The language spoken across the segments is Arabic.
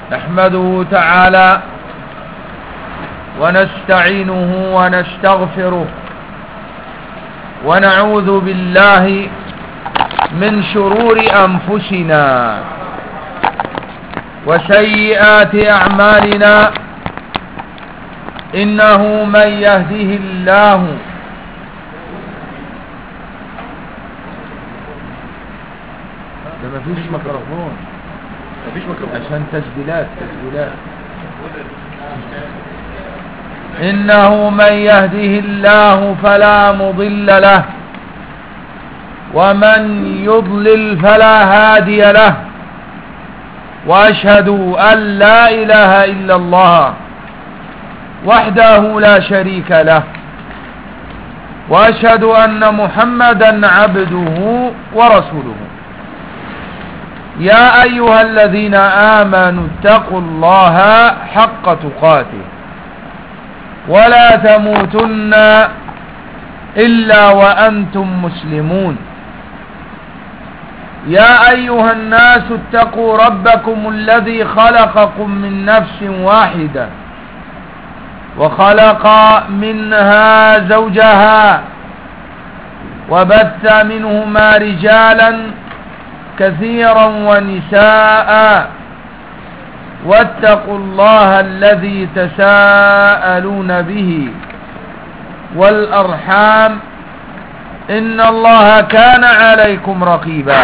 نحمده تعالى ونستعينه ونستغفره ونعوذ بالله من شرور أنفسنا وسيئات أعمالنا إنه من يهده الله مفيش ميكروفون عشان تسجيلات إنه من يهده الله فلا مضل له ومن يضلل فلا هادي له وأشهد أن لا إله إلا الله وحده لا شريك له وأشهد أن محمدا عبده ورسوله يا أيها الذين آمنوا اتقوا الله حق تقاته ولا تموتن إلا وأنتم مسلمون يا أيها الناس اتقوا ربكم الذي خلقكم من نفس واحدة وخلق منها زوجها وبث منهما رجالا كثيرا ونساء واتقوا الله الذي تساءلون به والأرحام إن الله كان عليكم رقيبا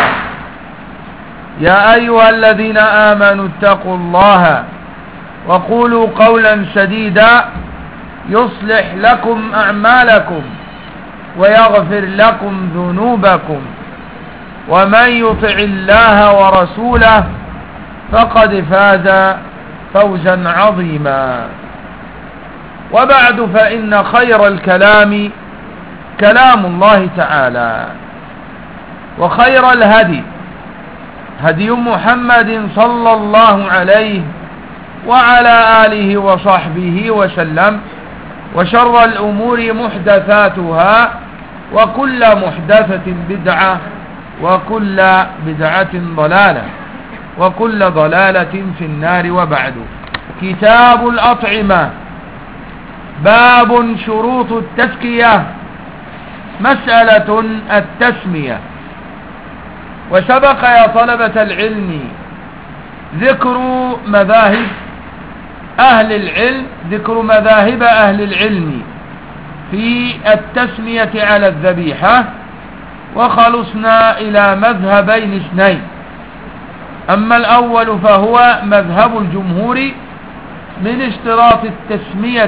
يا أيها الذين آمنوا اتقوا الله وقولوا قولا سديدا يصلح لكم أعمالكم ويغفر لكم ذنوبكم ومن يطع الله ورسوله فقد فاز فوزا عظيما وبعد فإن خير الكلام كلام الله تعالى وخير الهدي هدي محمد صلى الله عليه وعلى آله وصحبه وسلم وشر الأمور محدثاتها وكل محدثة بدعة وكل بدعة ضلالة وكل ضلالة في النار. وبعد كتاب الأطعمة باب شروط التزكية مسألة التسمية. وسبق يا طلبة العلم ذكر مذاهب أهل العلم ذكر مذاهب أهل العلم في التسمية على الذبيحة وخلصنا إلى مذهبين اثنين. أما الأول فهو مذهب الجمهور من اشتراط التسمية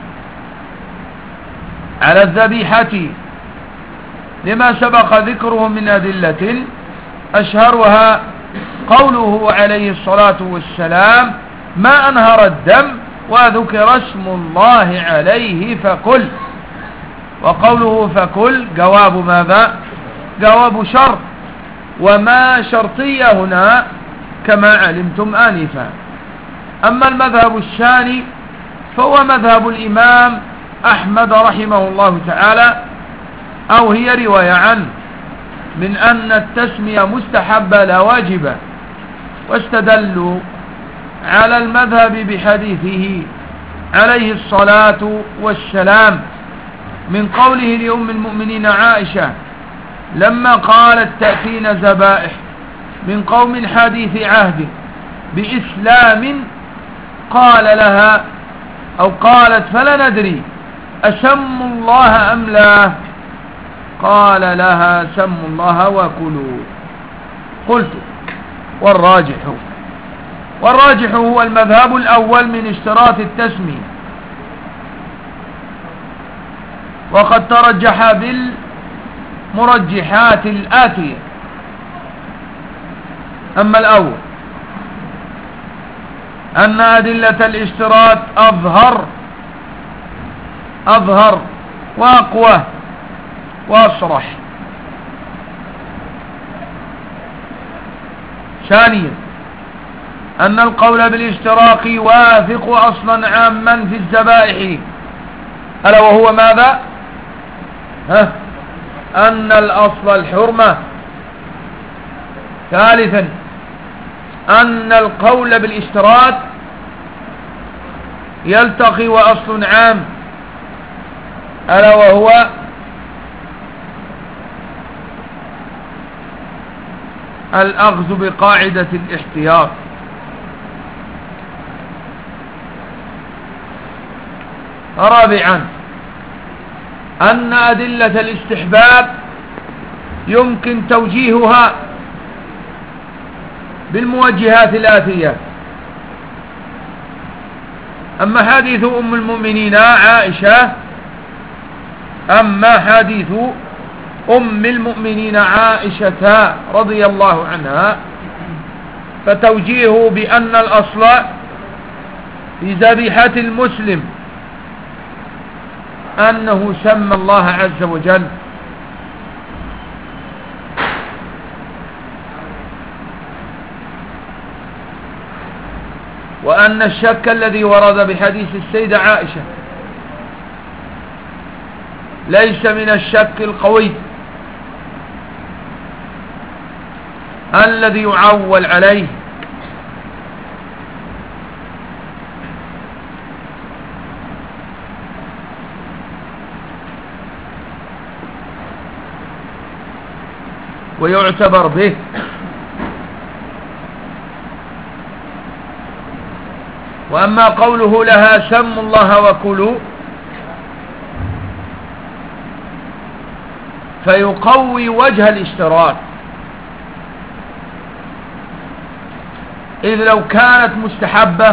على الذبيحة لما سبق ذكره من أدلة أشهرها قوله عليه الصلاة والسلام ما أنهر الدم وذكر اسم الله عليه فكل. وقوله فكل جواب ماذا؟ جواب شرط وما شرطية هنا كما علمتم آنفا. أما المذهب الثاني فهو مذهب الإمام أحمد رحمه الله تعالى أو هي رواية عنه من أن التسمية مستحبة لا واجبة واستدلوا على المذهب بحديثه عليه الصلاة والسلام من قوله لأم المؤمنين عائشة لما قالت تأتينا ذبائح من قوم حديث عهد بإسلام قال لها أو قالت فلا ندري أسموا الله أم لا قال لها سموا الله وكلوا. قلت والراجح هو المذهب الأول من اشتراط التسمية وقد ترجح بالمرجحات الآتية. أما الأول أن أدلة الاشتراط أظهر وأقوى وأصرح. ثانيا أن القول بالاشتراك يوافق أصلا عاما في الذبائح ألا وهو ماذا؟ أن الأصل الحرمة. ثالثا أن القول بالاشتراط يلتقي وأصل عام، ألا وهو الأخذ بقاعدة الاحتياط. رابعا أن أدلة الاستحباب يمكن توجيهها بالموجهات الآتية. أما حديث أم المؤمنين عائشة رضي الله عنها فتوجيهه بأن الأصل في ذبيحة المسلم أنه سمى الله عز وجل، وأن الشك الذي ورد بحديث السيدة عائشة ليس من الشك القوي الذي يعول عليه، ويعتبر به. وأما قوله لها سموا الله وكلوا فيقوي وجه الاشتراك، إذ لو كانت مستحبة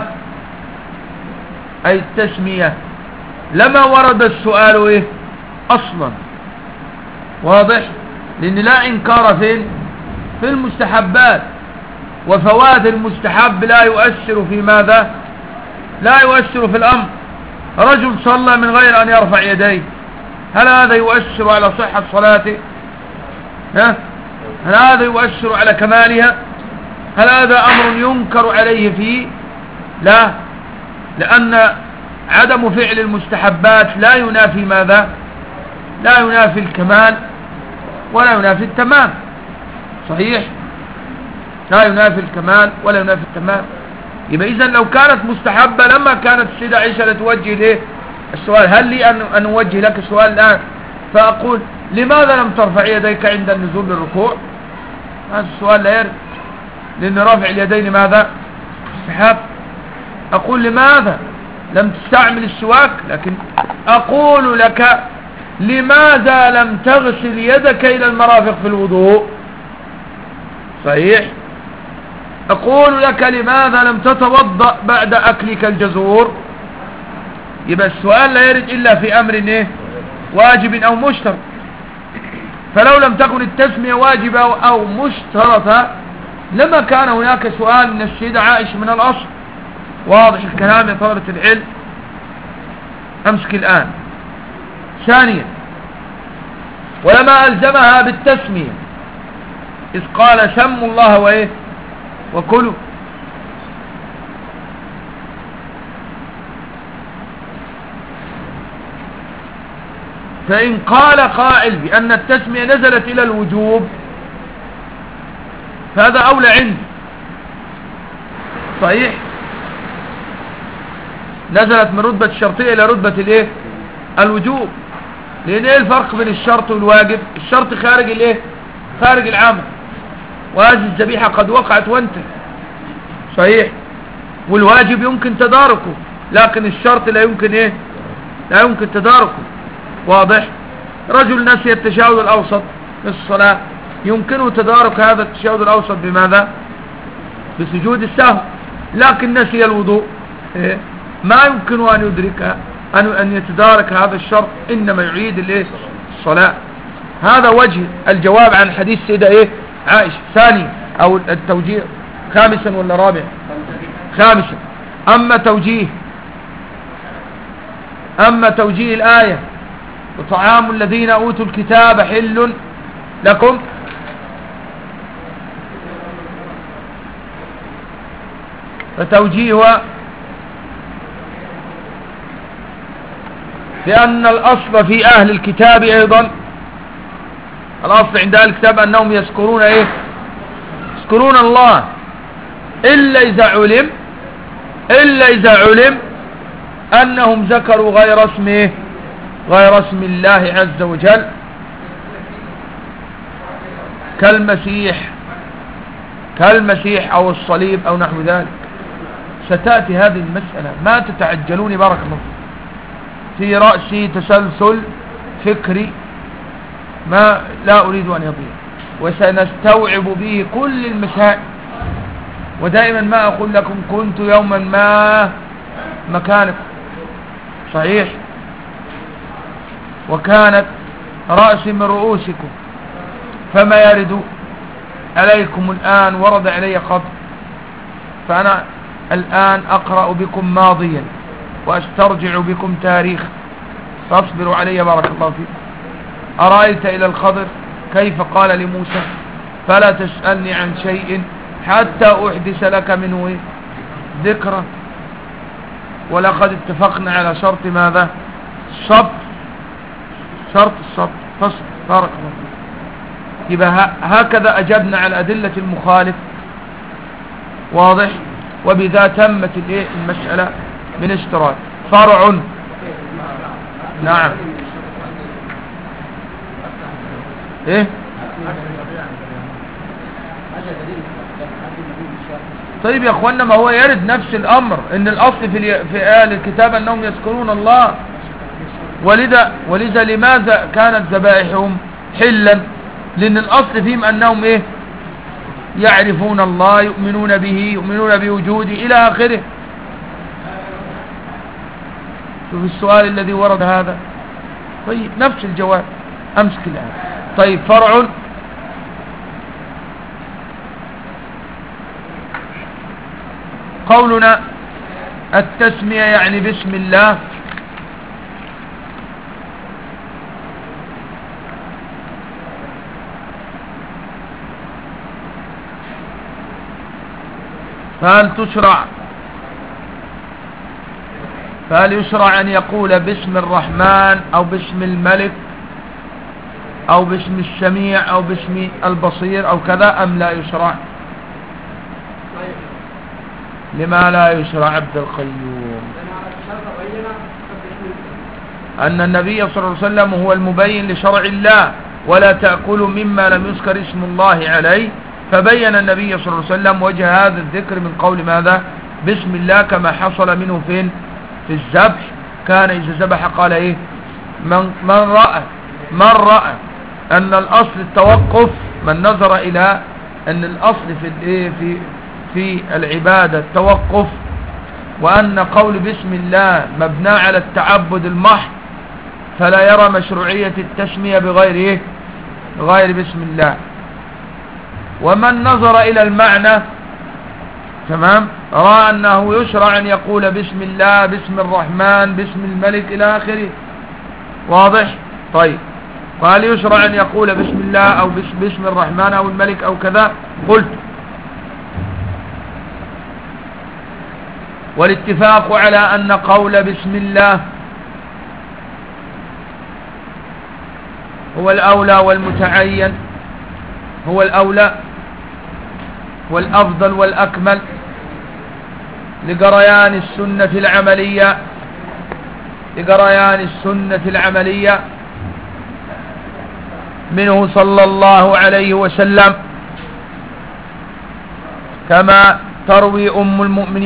أي التسمية لما ورد السؤال أصلا، واضح؟ لأن لا إنكار في المستحبات، وفوات المستحب لا يؤثر في ماذا؟ لا يؤثر في الأمر. رجل صلى من غير أن يرفع يديه، هل هذا يؤثر على صحة صلاته؟ هل هذا يؤثر على كمالها؟ هل هذا أمر ينكر عليه فيه؟ لا، لأن عدم فعل المستحبات لا ينافي ماذا؟ لا ينافي الكمال ولا ينافي التمام. صحيح؟ لا ينافي الكمال ولا ينافي التمام. يبقى إذن لو كانت مستحبة لما كانت السيدة عائشة لتوجه ليه السؤال. هل لي أن أوجه لك السؤال الآن فأقول لماذا لم ترفع يديك عند النزول للركوع؟ هذا السؤال لا يرد، لأن رفع اليدين ماذا؟ مستحب. أقول لماذا لم تستعمل السواك؟ لكن أقول لك لماذا لم تغسل يدك إلى المرافق في الوضوء؟ صحيح. أقول لك لماذا لم تتوضأ بعد أكلك الجزور؟ يبقى السؤال لا يرد إلا في أمر واجب أو مشترط. فلو لم تكن التسمية واجبة أو مشترطة لما كان هناك سؤال من السيدة عائشة من الأصل. واضح الكلام يا طلبة العلم؟ أمسك الآن. ثانيا ولما ألزمها بالتسمية إذ قال سموا الله وكلوا، فإن قال قائل بأن التسمية نزلت إلى الوجوب فهذا أولى عندي. صحيح، نزلت من رتبة الشرطية إلى رتبة الوجوب. لأن الفرق بين الشرط والواجب؟ الشرط خارج العمل، وهذه الذبيحة قد وقعت وانتهت. صحيح. والواجب يمكن تداركه، لكن الشرط لا يمكن لا يمكن تداركه. واضح؟ رجل نسي التشهد الأوسط في الصلاة، يمكنه تدارك هذا التشهد الأوسط بماذا؟ بسجود السهو. لكن نسي الوضوء ما يمكن أن يدرك أن يتدارك هذا الشرط، إنما يعيد الصلاة. هذا وجه الجواب عن حديث سيدة عائشة. ثاني أو التوجيه خامسا ولا رابعا؟ خامسا. أما توجيه الآية وطعام الذين أوتوا الكتاب حل لكم، فتوجيهها لأن الأصل في أهل الكتاب أيضا، الأصل عند أهل الكتاب أنهم يذكرون يذكرون الله إلا إذا علم أنهم ذكروا غير اسم الله عز وجل، كالمسيح أو الصليب أو نحو ذلك. ستأتي هذه المسألة، ما تتعجلوني بارك الله. في رأسي تسلسل فكري ما لا أريد أن يضيع، وسنستوعب به كل المسائل. ودائما ما أقول لكم كنت يوما ما مكانكم، صحيح، وكانت رأسي من رؤوسكم، فما يرد عليكم الآن ورد علي خط، فأنا الآن أقرأ بكم ماضيا وأسترجع بكم تاريخ، فاصبروا علي بارك الله فيكم. أرأيت إلى الخضر كيف قال لموسى فلا تسألني عن شيء حتى أحدث لك منه ذكرى. ولقد اتفقنا على شرط ماذا؟ شرط الصبر، فصل بارك الله فيكم. يبقى هكذا أجبنا على أدلة المخالف، واضح. وبذا تمت المسألة من اشتراك. فرع، نعم، ايه طيب يا اخوانا، ما هو يرد نفس الامر، ان الاصل في اهل الكتاب انهم يذكرون الله، ولذا لماذا كانت ذبائحهم حلا؟ لان الاصل فيهم انهم يعرفون الله، يؤمنون به، يؤمنون بوجوده الى اخره. شوف السؤال الذي ورد هذا. طيب نفس الجواب، امسك الان. طيب فرع، قولنا التسمية يعني بسم الله، فهل يشرع أن يقول باسم الرحمن أو باسم الملك أو باسم السميع أو باسم البصير أو كذا، أم لا يشرع؟ لما لا يشرع عبد القيوم؟ أن النبي صلى الله عليه وسلم هو المبين لشرع الله، ولا تأكلوا مما لم يذكر اسم الله عليه، فبين النبي صلى الله عليه وسلم وجه هذا الذكر من قول ماذا؟ بسم الله، كما حصل منه فين؟ في الذبح. كان إذا ذبح قال ايه؟ من رأى أن الأصل التوقف، من نظر إلى أن الأصل في العبادة التوقف، وأن قول بسم الله مبنى على التعبد المحض، فلا يرى مشروعية التسمية بغير بسم الله. ومن نظر إلى المعنى تمام رأى أنه يشرع أن يقول بسم الله، بسم الرحمن، بسم الملك إلى آخره، واضح. طيب قال يشرع أن يقول بسم الله أو بسم الرحمن أو الملك أو كذا، قلت والاتفاق على أن قول بسم الله هو الأولى والمتعين، هو الأولى والأفضل والأكمل لجريان السنة العملية منه صلى الله عليه وسلم، كما تروي أم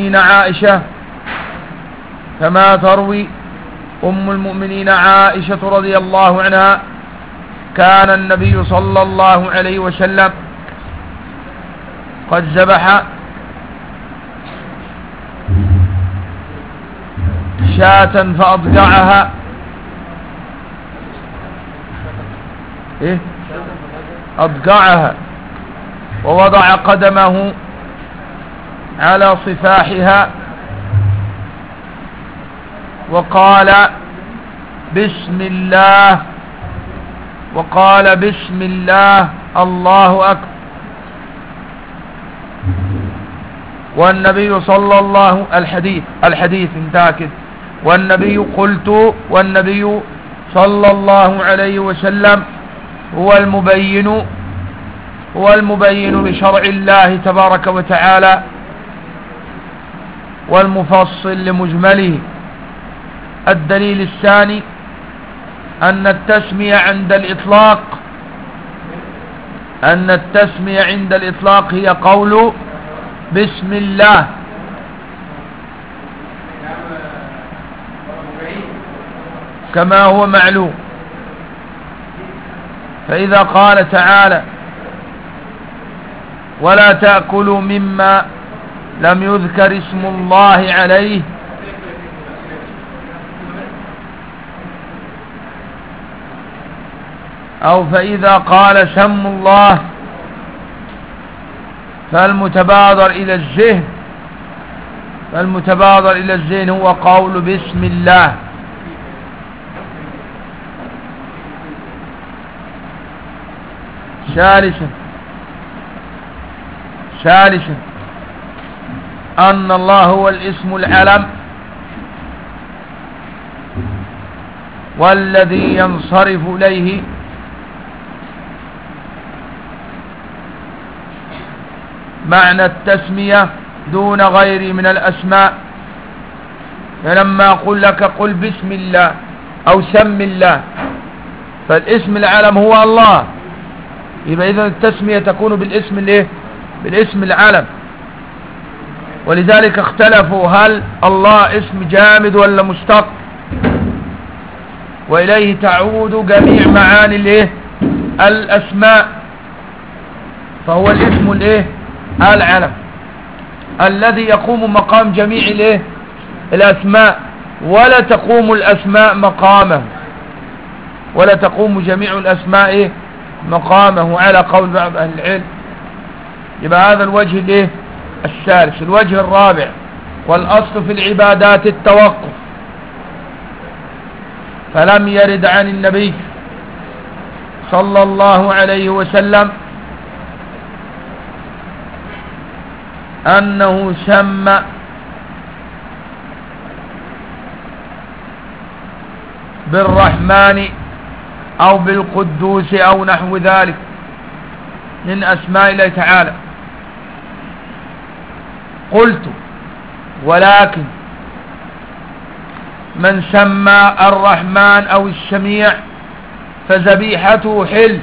المؤمنين عائشة رضي الله عنها، كان النبي صلى الله عليه وسلم قد ذبح شاة فأضجعها، أضجعها، ووضع قدمه على صفاحها وقال بسم الله الله أكبر. والنبي صلى الله الحديث انتهى كده. والنبي صلى الله عليه وسلم هو المبين لشرع الله تبارك وتعالى والمفصل لمجمله. الدليل الثاني أن التسمية عند الإطلاق هي قول بسم الله، كما هو معلوم. فإذا قال تعالى ولا تأكلوا مما لم يذكر اسم الله عليه، أو فإذا قال سموا الله، فالمتبادر إلى الذهن هو قول بسم الله. ثالثا أن الله هو الاسم العلم والذي ينصرف إليه معنى التسمية دون غيره من الأسماء. فلما أقول لك قل بسم الله أو سم الله، فالاسم العلم هو الله، يبقى إذن التسمية تكون بالاسم العلم. ولذلك اختلفوا هل الله اسم جامد ولا مشتق، وإليه تعود جميع معاني الأسماء. فهو الاسم العلم الذي يقوم مقام جميع الأسماء، ولا تقوم الأسماء مقامه، ولا تقوم جميع الأسماء مقامه على قول بعض أهل العلم. يبقى هذا الوجه الثالث. الوجه الرابع، والأصل في العبادات التوقف، فلم يرد عن النبي صلى الله عليه وسلم أنه سمى بالرحمن أو بالقدوس أو نحو ذلك من أسماء الله تعالى. قلت ولكن من سمى الرحمن أو السميع فذبيحته حل،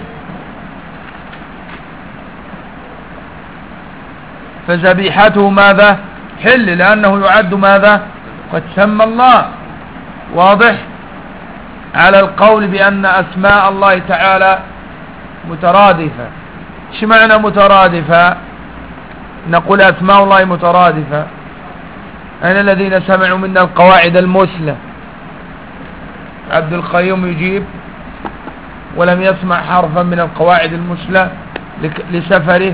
فذبيحته ماذا؟ حل، لأنه يعد ماذا؟ قد سمى الله. واضح؟ على القول بأن أسماء الله تعالى مترادفة. ايش معنى مترادفة؟ نقول أسماء الله مترادفة. أين الذين سمعوا منا القواعد المثلى؟ عبد القيوم يجيب ولم يسمع حرفا من القواعد المثلى لسفره.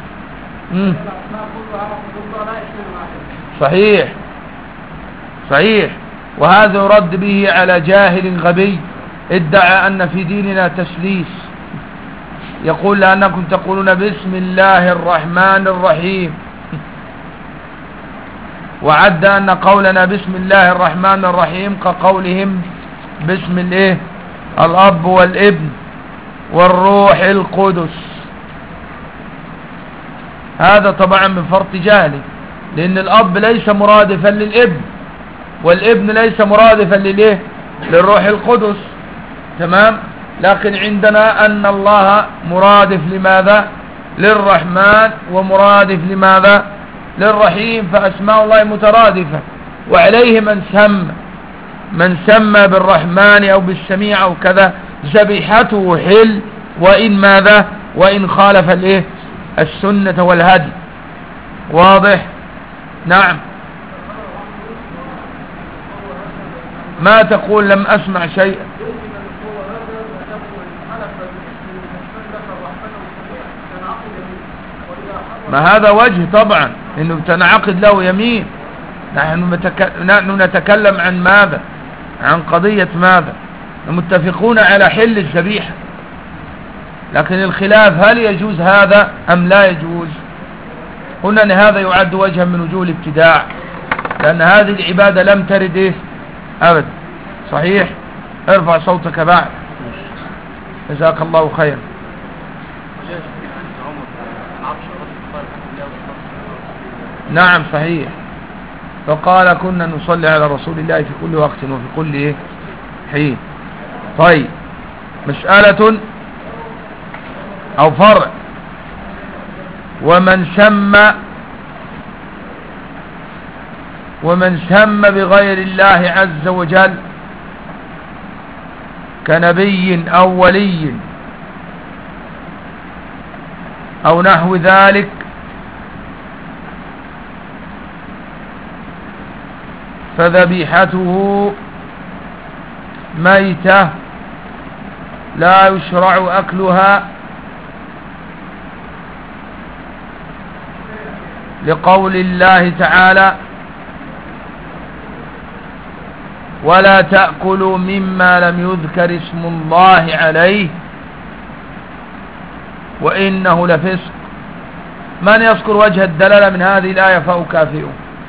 صحيح. وهذا يرد به على جاهل غبي ادعى أن في ديننا تسليس، يقول لأنكم تقولون بسم الله الرحمن الرحيم، وعد أن قولنا بسم الله الرحمن الرحيم كقولهم بسم الأب والابن والروح القدس. هذا طبعا من فرط جهله، لأن الأب ليس مرادفا للابن، والابن ليس مرادفا للروح القدس. تمام. لكن عندنا أن الله مرادف لماذا؟ للرحمن، ومرادف لماذا؟ للرحيم. فأسماء الله مترادفة، وعليه من سمى بالرحمن أو بالسميع أو كذا ذبيحته حل، وإن ماذا؟ وإن خالف السنة والهدي. واضح؟ نعم. ما تقول؟ لم أسمع شيئا. ما هذا وجه طبعا انه تنعقد له يمين. نحن نتكلم عن ماذا؟ عن قضية ماذا؟ متفقون على حل الذبيحة، لكن الخلاف هل يجوز هذا أم لا يجوز. قلنا ان هذا يعد وجها من وجوه الابتداع، لأن هذه العبادة لم ترد أبدا. صحيح. ارفع صوتك بعد. جزاك الله خيرا. نعم صحيح. فقال كنا نصلي على رسول الله في كل وقت وفي كل إيه حين. طيب مسألة أو فرع: ومن سم بغير الله عز وجل كنبي أو ولي أو نحو ذلك فذبيحته ميتة لا يشرع أكلها، لقول الله تعالى: ولا تأكلوا مما لم يذكر اسم الله عليه وإنه لفسق. من يذكر وجه الدلالة من هذه الآية فأكافئه؟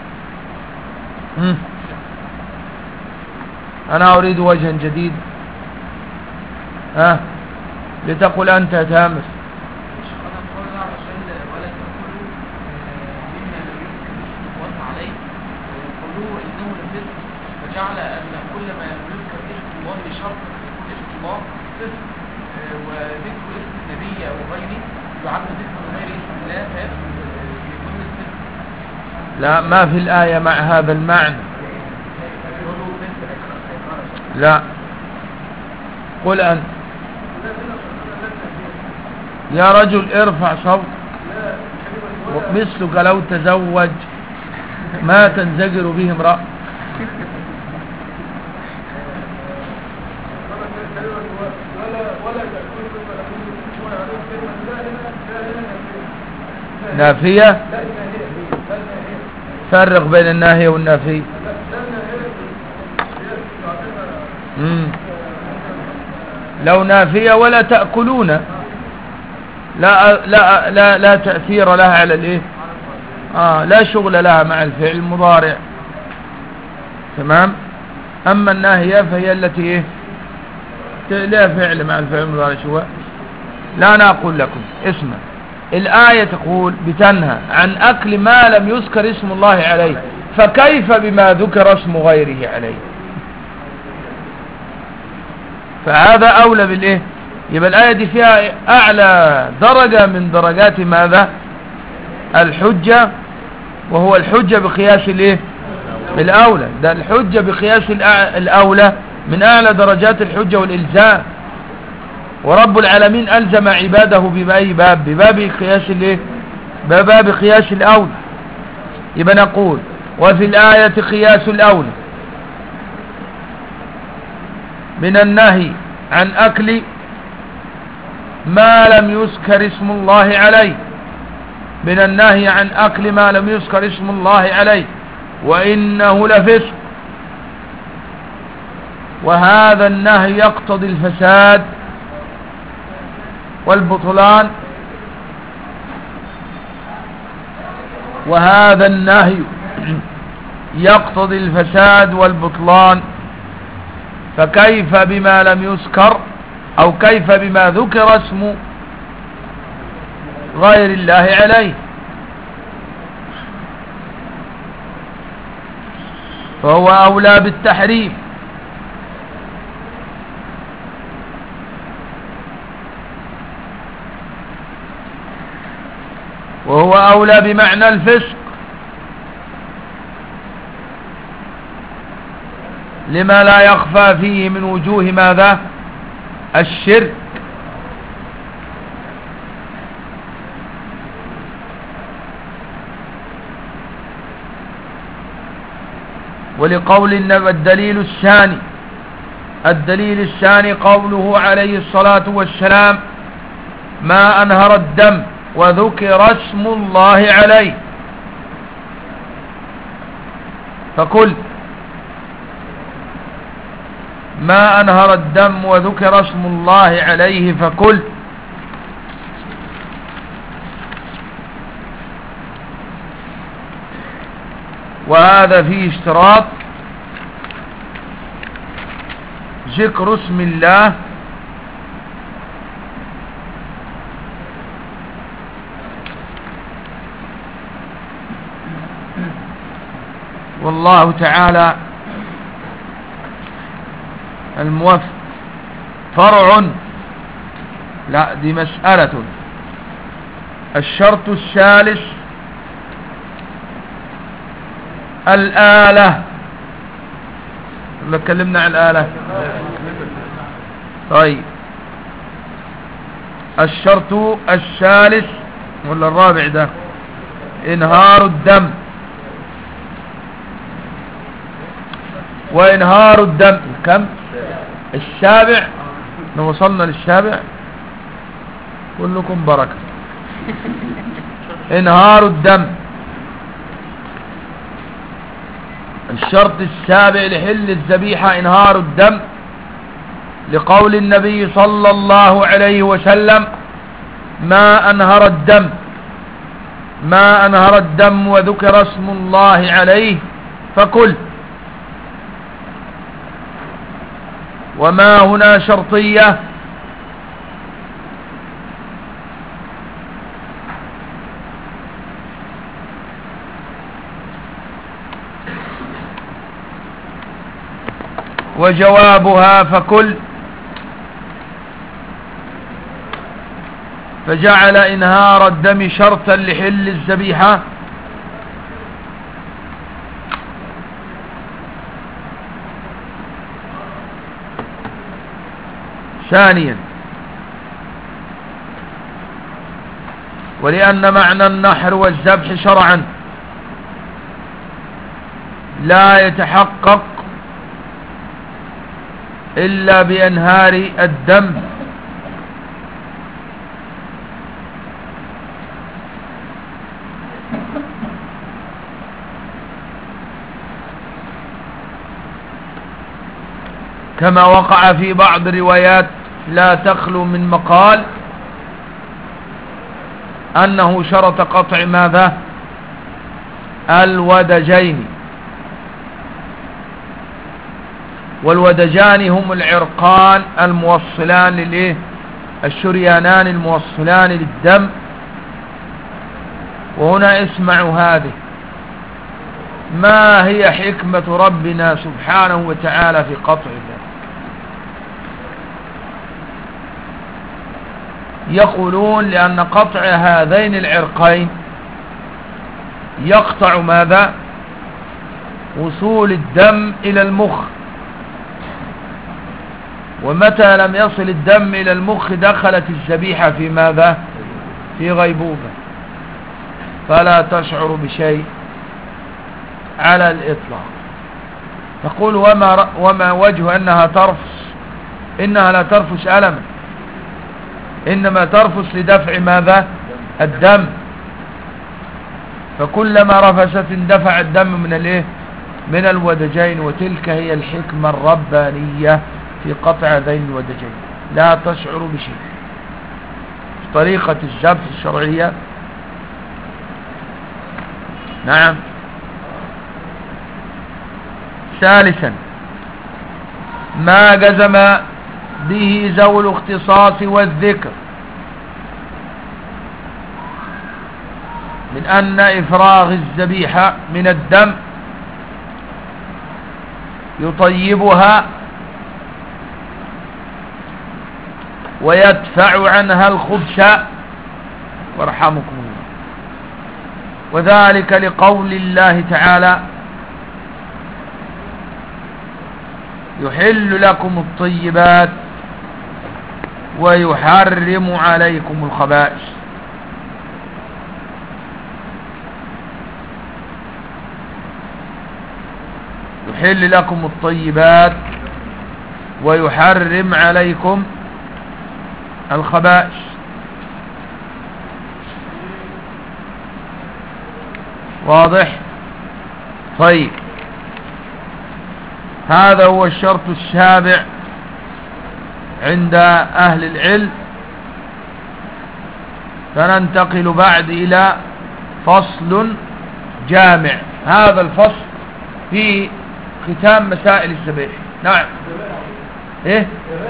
أنا أريد وجها جديد. لتقل أنت يا تامر. جعل أن كل ما يذكر اسم الله بشرط يكون اسم الله فسق، وذكر اسم النبي أو غيره يعد ذكر غير اسم الله فيكون الفسق. لا، ما في الآية مع هذا المعنى. لا، قل أنت يا رجل ارفع صوت. مثلك لو تزوج ما تنزجر به امرأة. نافية، فرق بين الناهية والنافية. لو نافية ولا تأكلون لا تأثير لها على الايه، لا شغل لها مع الفعل المضارع، تمام. اما الناهية فهي التي ايه لا فعل مع الفعل المضارع. شو لا، انا اقول لكم اسمع. الآية تقول بتنهى عن أكل ما لم يذكر اسم الله عليه، فكيف بما ذكر اسم غيره عليه؟ فهذا أولى بالإيه. يبقى الآية دي فيها أعلى درجة من درجات ماذا؟ الحجة، وهو الحجة بقياس الإيه الأولى. ده الحجة بقياس الأولى من أعلى درجات الحجة والإلزام. ورب العالمين ألزم عباده بأي باب؟ بباب قياس الايه، بباب قياس الأولى. يبقى نقول وفي الآية قياس الأولى من النهي عن أكل ما لم يذكر اسم الله عليه، من النهي عن أكل ما لم يذكر اسم الله عليه وإنه لفسق. وهذا النهي يقتضي الفساد والبطلان، وهذا النهي يقتضي الفساد والبطلان، فكيف بما لم يذكر، أو كيف بما ذكر اسم غير الله عليه؟ فهو أولى بالتحريم. وهو أولى بمعنى الفسق لما لا يخفى فيه من وجوه ماذا؟ الشرك. ولقول الدليل الثاني قوله عليه الصلاة والسلام: ما أنهر الدم وذكر اسم الله عليه فكل. ما أنهر الدم وذكر اسم الله عليه فكل. وهذا فيه اشتراط ذكر اسم الله والله تعالى الموفق. فرع، لا دي مسألة. الشرط الثالث الآلة. ولا اتكلمنا عن الآلة؟ طيب الشرط الثالث ولا الرابع ده؟ انهار الدم. وانهار الدم كم؟ السابع. لو وصلنا للسابع كلكم بركة. انهار الدم. الشرط السابع لحل الذبيحة انهار الدم، لقول النبي صلى الله عليه وسلم: ما أنهر الدم، ما أنهر الدم وذكر اسم الله عليه فكل. وما هنا شرطية، وجوابها فكل. فجعل انهار الدم شرطا لحل الذبيحة. ثانيا، ولأن معنى النحر والذبح شرعا لا يتحقق إلا بإنهار الدم، كما وقع في بعض الروايات لا تخلو من مقال أنه شرط قطع ماذا؟ الودجين. والودجان هم العرقان الموصلان للإيه؟ الشريانان الموصلان للدم. وهنا اسمعوا هذه: ما هي حكمة ربنا سبحانه وتعالى في قطع ذلك؟ يقولون لأن قطع هذين العرقين يقطع ماذا؟ وصول الدم إلى المخ، ومتى لم يصل الدم إلى المخ دخلت الذبيحة في ماذا؟ في غيبوبة، فلا تشعر بشيء على الإطلاق. تقول وما وجه أنها ترفس؟ إنها لا ترفس ألما، إنما ترفس لدفع ماذا؟ الدم. فكلما رفست اندفع الدم من الايه؟ من الودجين. وتلك هي الحكمة الربانية في قطع هذين الودجين، لا تشعر بشيء. طريقة الذبح الشرعية. نعم. ثالثا، ما جزم به ذوي الاختصاص والذكر من أن إفراغ الذبيحة من الدم يطيبها ويدفع عنها الخبث، وارحمكم الله. وذلك لقول الله تعالى: يحل لكم الطيبات ويحرم عليكم الخبائث. يحل لكم الطيبات ويحرم عليكم الخبائث. واضح؟ طيب، هذا هو الشرط السابع عند أهل العلم. فننتقل بعد إلى فصل جامع. هذا الفصل في ختام مسائل الذبائح. نعم. ايه؟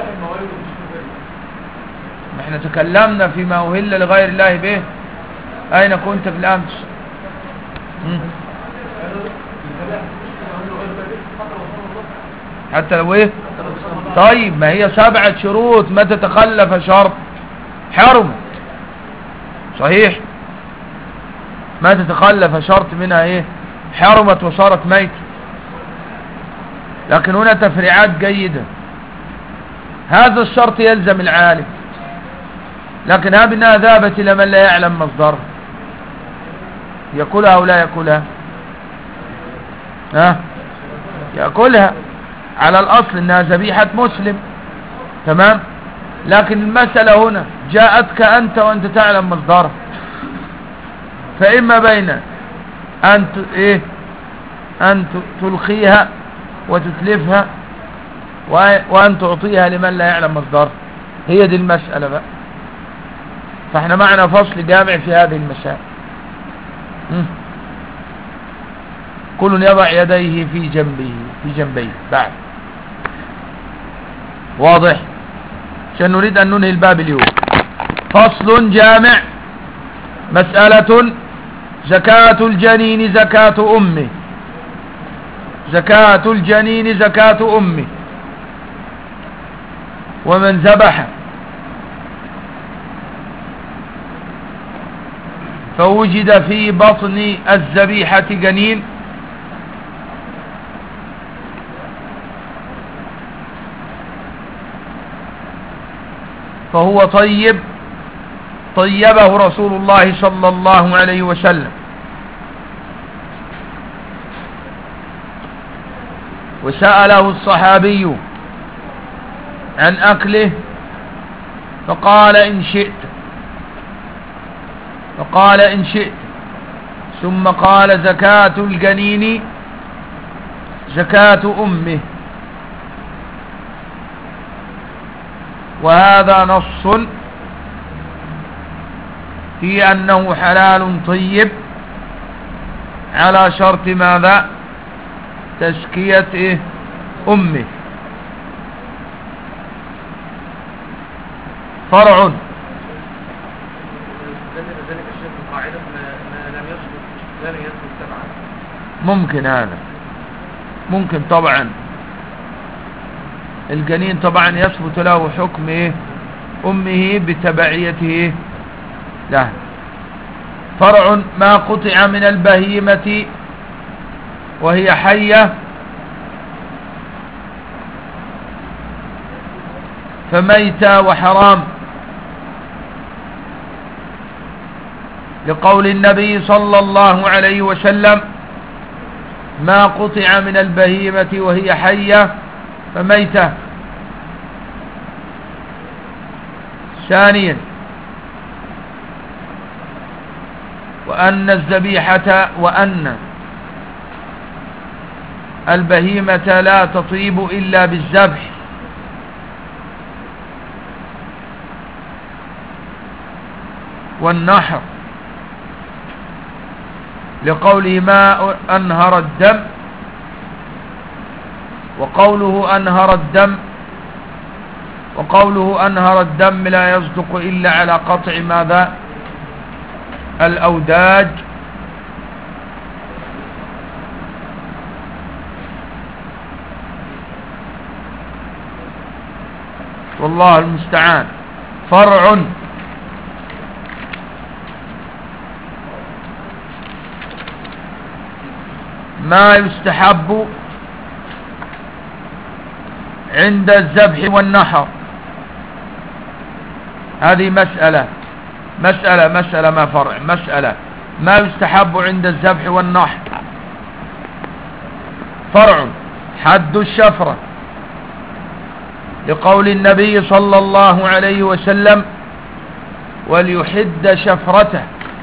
ما احنا تكلمنا فيما أهل لغير الله به. أين كنت في الأمس؟ حتى لو ايه؟ طيب ما هي 7 شروط، ما تتخلف شرط حرمت. صحيح، ما تتخلف شرط منها ايه؟ حرمت وصارت ميت. لكن هنا تفريعات جيدة. هذا الشرط يلزم العالم، لكن هذه انها ذهبت الى من لا يعلم مصدرها، يأكلها او لا يأكلها؟ يأكلها على الاصل انها ذبيحة مسلم، تمام. لكن المسألة هنا جاءتك انت وانت تعلم مصدرها، فاما بين ان تلقيها وتتلفها وان تعطيها لمن لا يعلم مصدرها. هي دي المسألة بقى. فاحنا معنا فصل جامع في هذه المسائل. كل يضع يديه في جنبيه بعد. واضح؟ عشان نريد ان ننهي الباب اليوم. فصل جامع. مسألة: زكاة الجنين زكاة أمه. زكاة الجنين زكاة أمه. ومن ذبح فوجد في بطن الذبيحة جنين فهو طيب، طيبه رسول الله صلى الله عليه وسلم. وسأله الصحابي عن أكله فقال إن شئت، ثم قال: زكاة الجنين زكاة أمه. وهذا نص في أنه حلال طيب على شرط ماذا؟ تزكية أمه. فرع. ممكن هذا، ممكن طبعا. الجنين طبعا يثبت له حكم أمه بتبعيته له. فرع: ما قطع من البهيمة وهي حية فميتة وحرام، لقول النبي صلى الله عليه وسلم: ما قطع من البهيمة وهي حية فميتة. ثانيا: وأن الذبيحة وأن البهيمة لا تطيب إلا بالذبح. والنحر، لقوله ما أنهر الدم، وقوله أنهر الدم لا يصدق إلا على قطع ماذا؟ الأوداج. والله المستعان. فرع: ما يستحب عند الذبح والنحر. هذه مسألة ما فرع. مسألة: ما يستحب عند الذبح والنحر. فرع: حد الشفرة، لقول النبي صلى الله عليه وسلم: وليحد شفرته.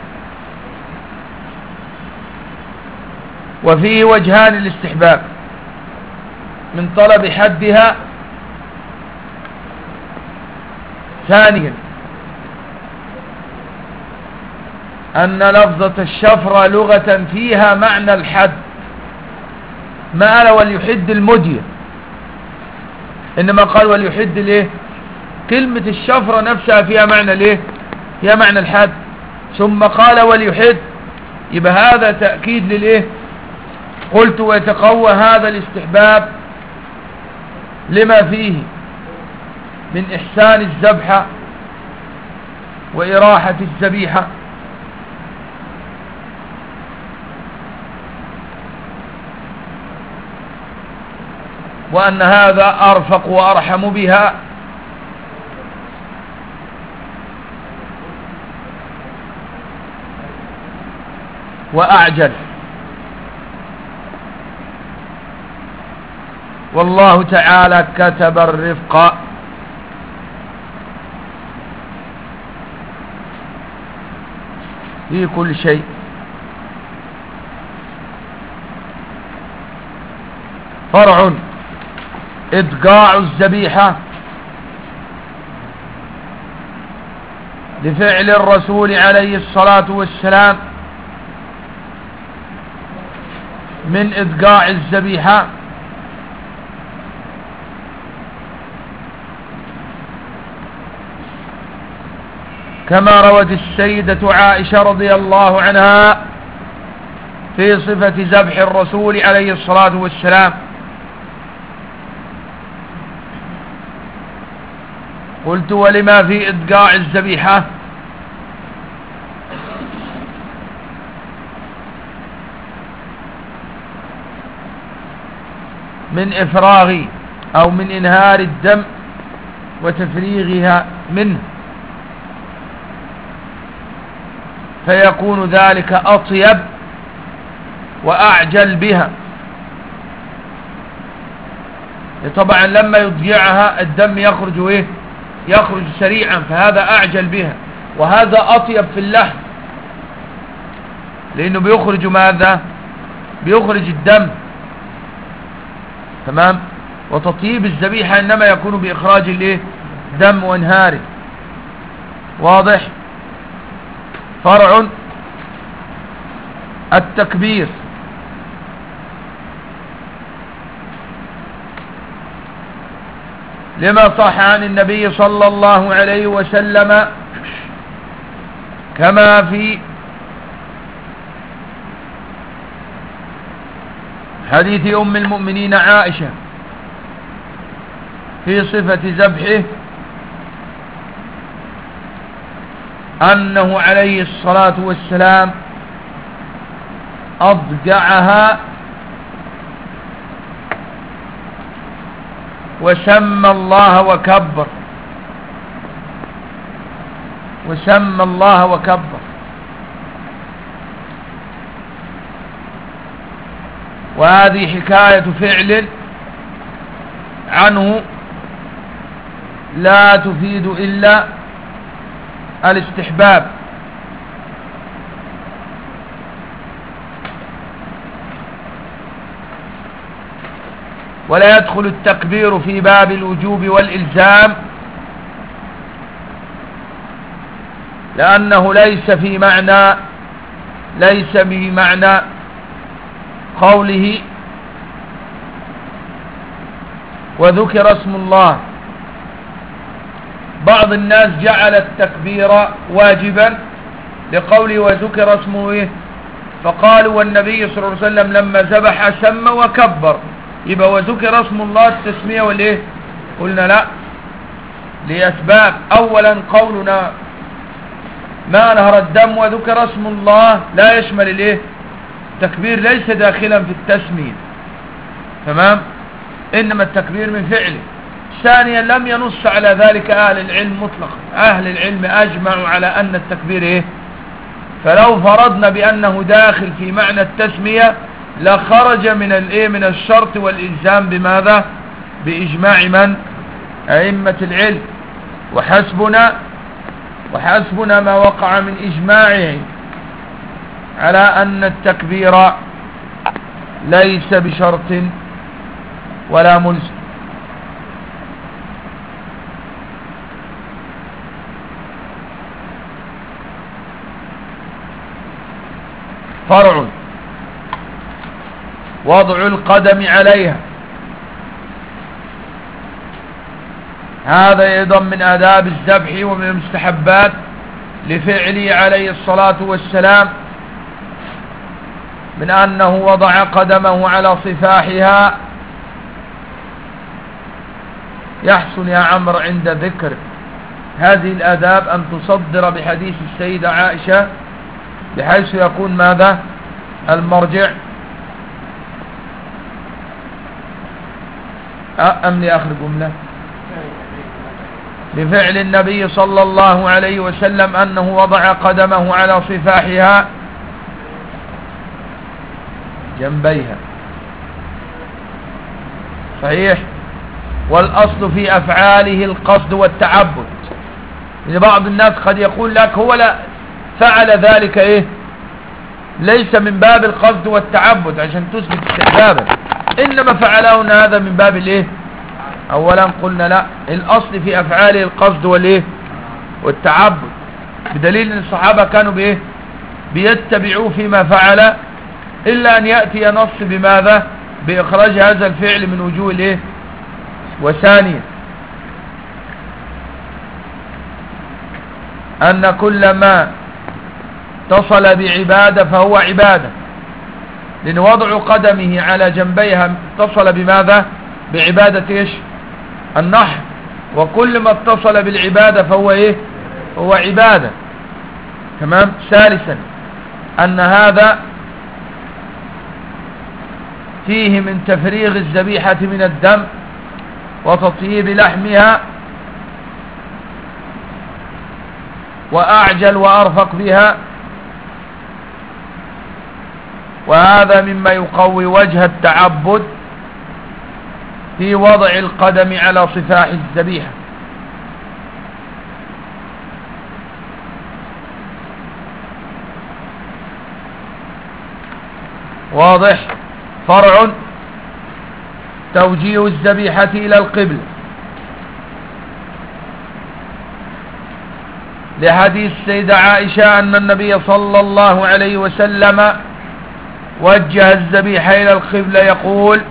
وفيه وجهان الاستحباب من طلب حدها. ثانيا: أن لفظة الشفرة لغة فيها معنى الحد، ما قال وليحد المدية، إنما قال وليحد الايه؟ كلمة الشفرة نفسها فيها معنى الايه؟ فيها معنى الحد، ثم قال وليحد، يبقى هذا تأكيد للايه؟ قلت ويتقوى هذا الاستحباب لما فيه من إحسان الذبح وإراحة الذبيحة، وأن هذا أرفق وأرحم بها، وأعجل. والله تعالى كتب الرفق في كل شيء. فرع: إدقاع الذبيحة لفعل الرسول عليه الصلاة والسلام من إدقاع الذبيحة كما روت السيدة عائشة رضي الله عنها في صفة ذبح الرسول عليه الصلاة والسلام. قلت ولما في إدقاع الذبيحة؟ من إفراغ أو من إنهار الدم وتفريغها منه، فيكون ذلك أطيب وأعجل بها. طبعا لما يضيعها الدم يخرج يخرج سريعا، فهذا أعجل بها، وهذا أطيب في اللحم لأنه بيخرج ماذا؟ بيخرج الدم. تمام. وتطيب الذبيحة إنما يكون بإخراج الدم وانهاره. واضح؟ فرع: التكبير لما صح عن النبي صلى الله عليه وسلم كما في حديث أم المؤمنين عائشة في صفة ذبحه أنه عليه الصلاة والسلام أضجعها وسمى الله وكبر، وسمى الله وكبر. وهذه حكاية فعل عنه لا تفيد إلا الاستحباب. ولا يدخل التكبير في باب الوجوب والإلزام، لأنه ليس بمعنى قوله وذكر اسم الله. بعض الناس جعل التكبير واجبا لقوله وذكر اسمه، فقالوا والنبي صلى الله عليه وسلم لما ذبح سمى وكبر، يبقى وذكر اسم الله التسمية والإيه؟ قلنا لا، لأسباب. أولا قولنا ما نهر الدم وذكر اسم الله لا يشمل الإيه؟ التكبير ليس داخلا في التسمية. تمام. إنما التكبير من فعله. ثانيا لم ينص على ذلك أهل العلم مطلقا، أهل العلم أجمعوا على أن التكبير إيه؟ فلو فرضنا بأنه داخل في معنى التسمية لخرج من الشرط والإلزام بماذا؟ بإجماع من؟ أئمة العلم. وحسبنا ما وقع من إجماعه على أن التكبير ليس بشرط ولا ملزم. فرع: وضع القدم عليها. هذا أيضا من آداب الذبح ومن المستحبات لفعله عليه الصلاة والسلام، من أنه وضع قدمه على صفاحها. يحسن يا عمرو عند ذكر هذه الآداب أن تصدر بحديث السيدة عائشة بحيث يكون ماذا المرجع أم لآخر جملة بفعل النبي صلى الله عليه وسلم أنه وضع قدمه على صفاحها جنبيها. صحيح. والأصل في أفعاله القصد والتعبد. بعض الناس قد يقول لك هو لا فعل ذلك إيه ليس من باب القصد والتعبد عشان تثبت استحبابا، إنما فعله هذا من باب الإيه. أولا قلنا لا، الأصل في أفعاله القصد والإيه والتعبد، بدليل أن الصحابة كانوا بإيه بيتبعوا فيما فعل، إلا أن يأتي نص بماذا بإخراج هذا الفعل من وجوه الإيه. وثانيا أن كل ما اتصل بعبادة فهو عبادة، لأن وضع قدمه على جنبيها اتصل بماذا بعبادة إيش النحر، وكل ما اتصل بالعبادة فهو إيه هو عبادة. تمام. ثالثا أن هذا فيه من تفريغ الذبيحة من الدم وتطييب لحمها وأعجل وأرفق بها، وهذا مما يقوي وجه التعبد في وضع القدم على صفاح الذبيحة. واضح. فرع توجيه الذبيحة إلى القبلة لحديث السيدة عائشة أن النبي صلى الله عليه وسلم وجه الذبيحة إلى القبلة يقول: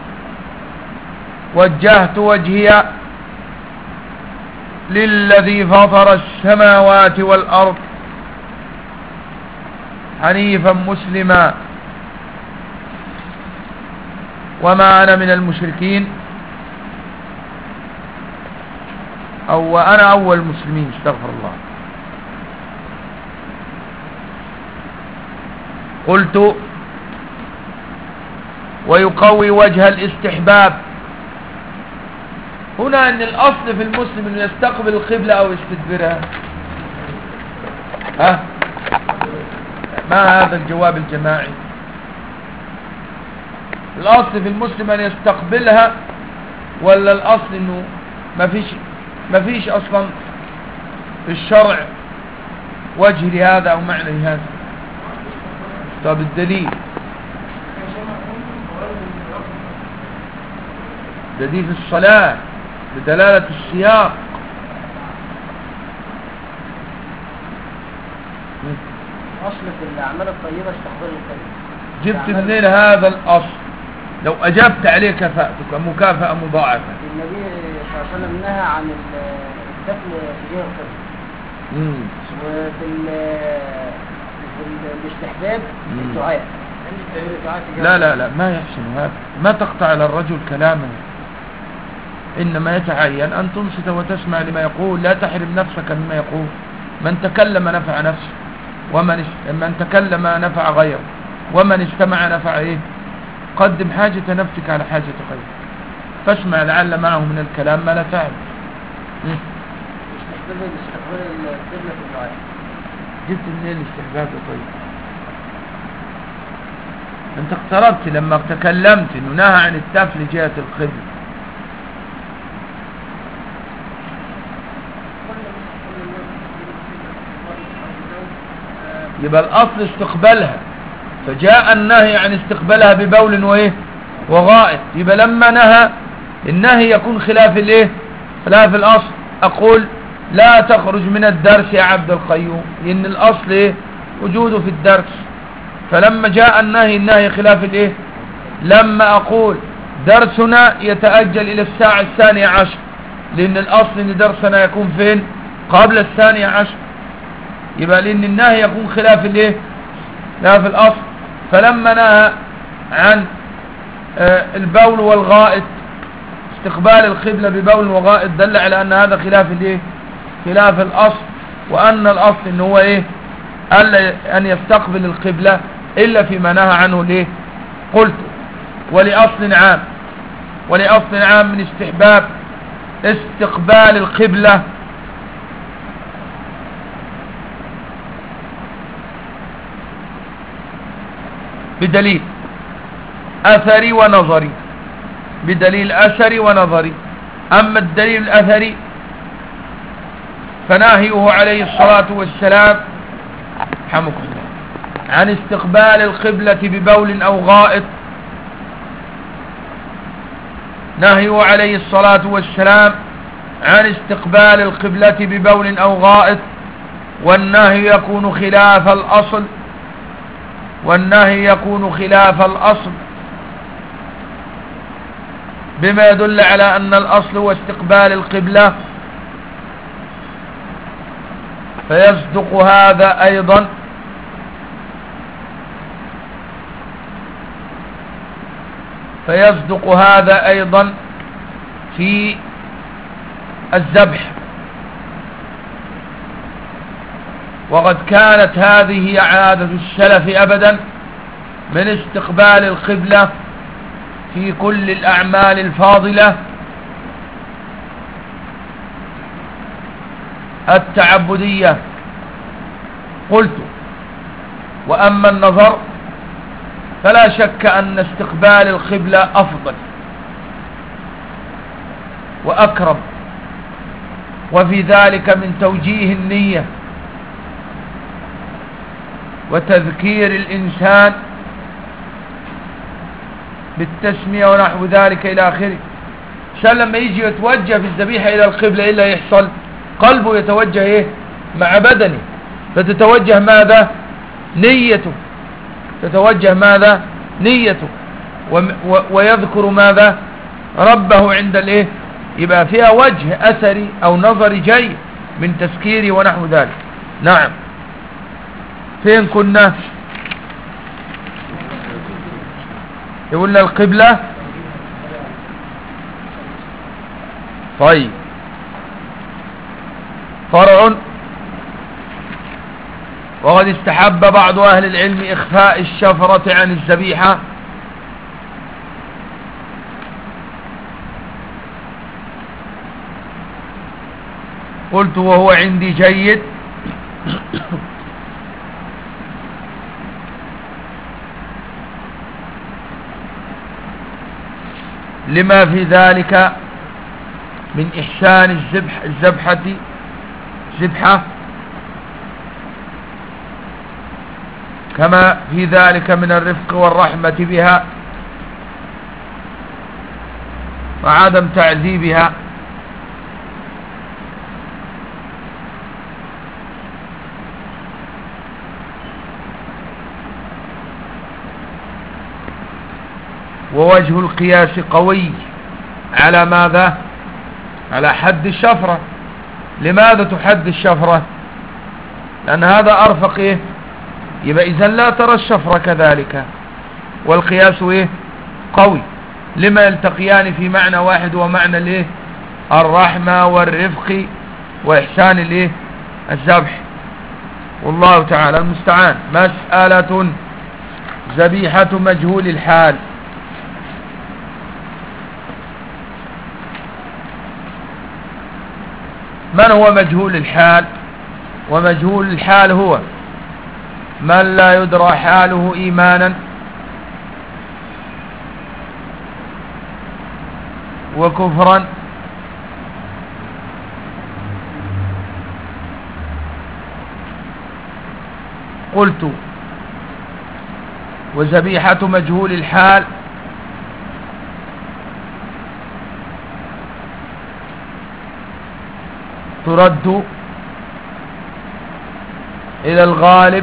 وجهت وجهي للذي فطر السماوات والأرض حنيفا مسلما وما أنا من المشركين، أو أنا أول المسلمين، استغفر الله. قلت: ويقوي وجه الاستحباب. هنا أن الأصل في المسلم أن يستقبل القبلة أو يستدبرها. ما هذا الجواب الجماعي؟ الأصل في المسلم أن يستقبلها، ولا الأصل أنه ما فيش أصلا في الشرع وجه لهذا أو معنى لهذا؟ طب الدليل دليل في الصلاة بدلالة السياق. أصل في الأعمال الطيبة استقبال القبلة. جبت منين هذا الأصل؟ لو أجبت عليه كفاءتك مكافأة مضاعفة. النبي صلى الله عليه وسلم نهى عن الدفن تجاه القبلة. وفي الاستحباب الدعاء. لا ما يحسن هذا، ما تقطع على الرجل كلامه، إنما يتعين أن تنصت وتسمع لما يقول، لا تحرم نفسك مما يقول. من تكلم نفع نفسه، من تكلم نفع غيره، ومن استمع نفع إيه؟ قدم حاجة نفسك على حاجة غيرك، فاسمع لعل معه من الكلام ما لا تعلم. استقبال القبلة في الدعاء. جبت منين الاستحباب؟ طيب انت اقتربت لما تكلمت انه نهى عن التفل جهة القبلة. يبقى الاصل استقبالها، فجاء النهي عن استقبالها ببول وايه وغائط. يبقى لما نهى النهي يكون خلاف الايه خلاف الاصل. اقول لا تخرج من الدرس يا عبد القيوم، لان الاصل ايه وجوده في الدرس. فلما جاء النهي خلاف الايه. لما اقول درسنا يتأجل الى الساعة 12، لان الاصل ان درسنا يكون فين قبل 12، يبقى لان النهي يكون خلاف الايه خلاف الاصل. فلما نهى عن البول والغائط استقبال القبلة ببول وغائط دل على أن هذا خلاف الايه خلاف الأصل، وأن الأصل إن هو ايه ألا أن يستقبل القبلة إلا فيما نهى عنه الايه قلت. ولأصل عام من استحباب استقبال القبلة بدليل أثري ونظري، بدليل أثري ونظري. أما الدليل الأثري فناهيه عليه الصلاة والسلام حمكم الله عن استقبال القبلة ببول أو غائط، نهيه عليه الصلاة والسلام عن استقبال القبلة ببول أو غائط، والنهي يكون خلاف الأصل، والنهي يكون خلاف الأصل بما يدل على أن الأصل هو استقبال القبلة. فيصدق هذا أيضا في الذبح، وقد كانت هذه عادة السلف أبدا من استقبال القبلة في كل الأعمال الفاضلة التعبدية. قلت وأما النظر فلا شك أن استقبال القبلة أفضل وأكرم، وفي ذلك من توجيه النية وتذكير الإنسان بالتسمية ونحو ذلك إلى آخره. عشان لما يجي يتوجه في الذبيحة إلى القبلة إلا يحصل قلبه يتوجه إيه مع بدنه، فتتوجه ماذا نيته، تتوجه ماذا نيته، ويذكر ماذا ربه عند الإيه، يبقى فيها وجه أثري أو نظري جاي من تذكيري ونحو ذلك. نعم، فين كنا؟ يقولنا القبلة. طيب، فرع. وقد استحب بعض أهل العلم إخفاء الشفرة عن الذبيحة، قلت وهو عندي جيد لما في ذلك من إحسان الذبحة كما في ذلك من الرفق والرحمة بها وعدم تعذيبها. ووجه القياس قوي على ماذا؟ على حد الشفرة. لماذا تحد الشفرة؟ لأن هذا أرفق إيه؟ يبقى إذن لا ترى الشفرة كذلك، والقياس إيه؟ قوي. لما يلتقيان في معنى واحد ومعنى الإيه؟ الرحمة والرفق وإحسان الإيه؟ الذبح. والله تعالى المستعان. مسألة ذبيحة مجهول الحال. من هو مجهول الحال؟ ومجهول الحال هو من لا يدرى حاله إيمانا وكفرا قلت وذبيحة مجهول الحال ترد إلى الغالب،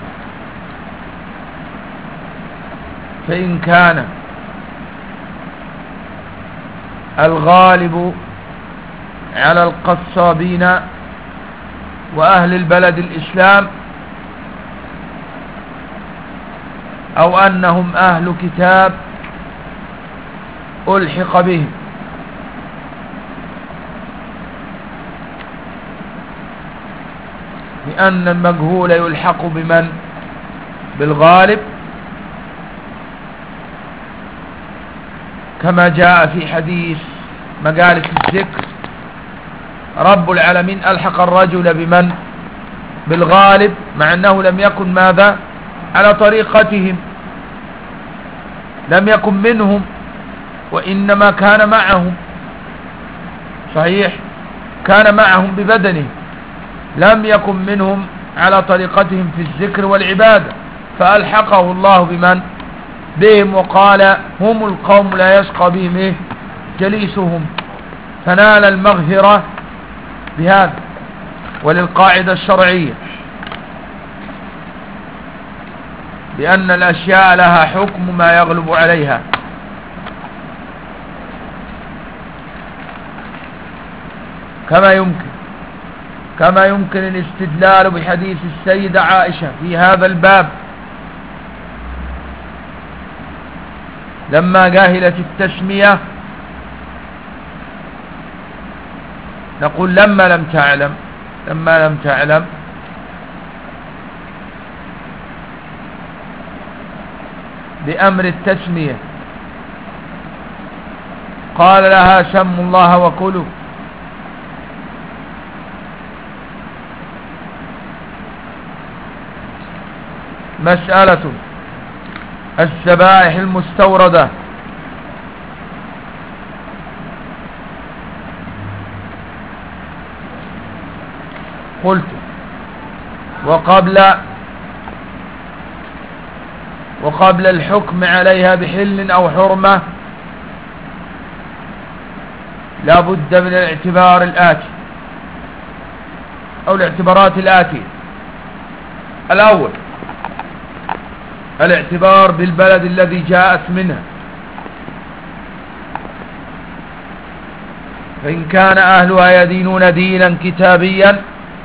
فإن كان الغالب على القصابين وأهل البلد الإسلام أو أنهم أهل كتاب ألحق بهم. لأن المجهول يلحق بمن؟ بالغالب، كما جاء في حديث مجالس الذكر رب العالمين ألحق الرجل بمن؟ بالغالب، مع أنه لم يكن ماذا؟ على طريقتهم، لم يكن منهم، وإنما كان معهم، صحيح، كان معهم ببدنه، لم يكن منهم على طريقتهم في الذكر والعبادة، فألحقه الله بمن؟ بهم، وقال هم القوم لا يشقى بهم إيه؟ جليسهم، فنال المغفرة بهذا. وللقاعدة الشرعية بأن الأشياء لها حكم ما يغلب عليها. كما يمكن الاستدلال بحديث السيدة عائشة في هذا الباب لما جاهلت التسمية، نقول لما لم تعلم بأمر التسمية قال لها سموا الله وكلوا. مسألة الذبائح المستوردة. قلت وقبل الحكم عليها بحل أو حرمة لا بد من الاعتبار الآتي أو الاعتبارات الآتية. الأول الاعتبار بالبلد الذي جاءت منها، فإن كان أهلها يدينون دينا كتابيا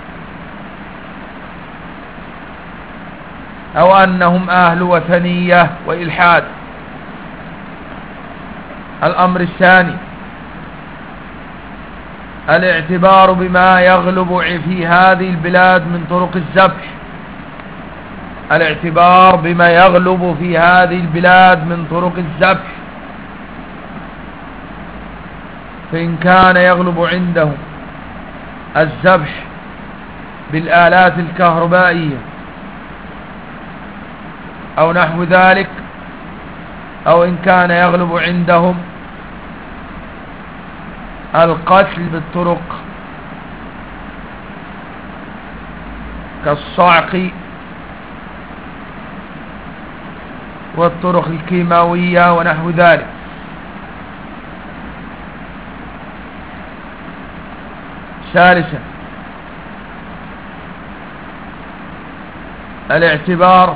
أو أنهم أهل وثنية وإلحاد. الأمر الثاني الاعتبار بما يغلب في هذه البلاد من طرق الذبح، الاعتبار بما يغلب في هذه البلاد من طرق الذبح، فإن كان يغلب عندهم الذبح بالآلات الكهربائية أو نحو ذلك، أو إن كان يغلب عندهم القتل بالطرق كالصعق والطرق الكيماوية ونحو ذلك. ثالثا الاعتبار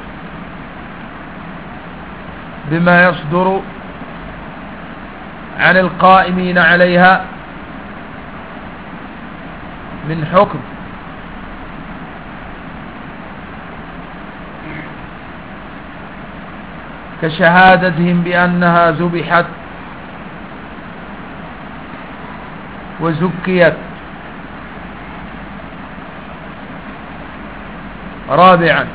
بما يصدر عن القائمين عليها من حكم كشهادتهم بأنها ذبحت وزكيت. رابعا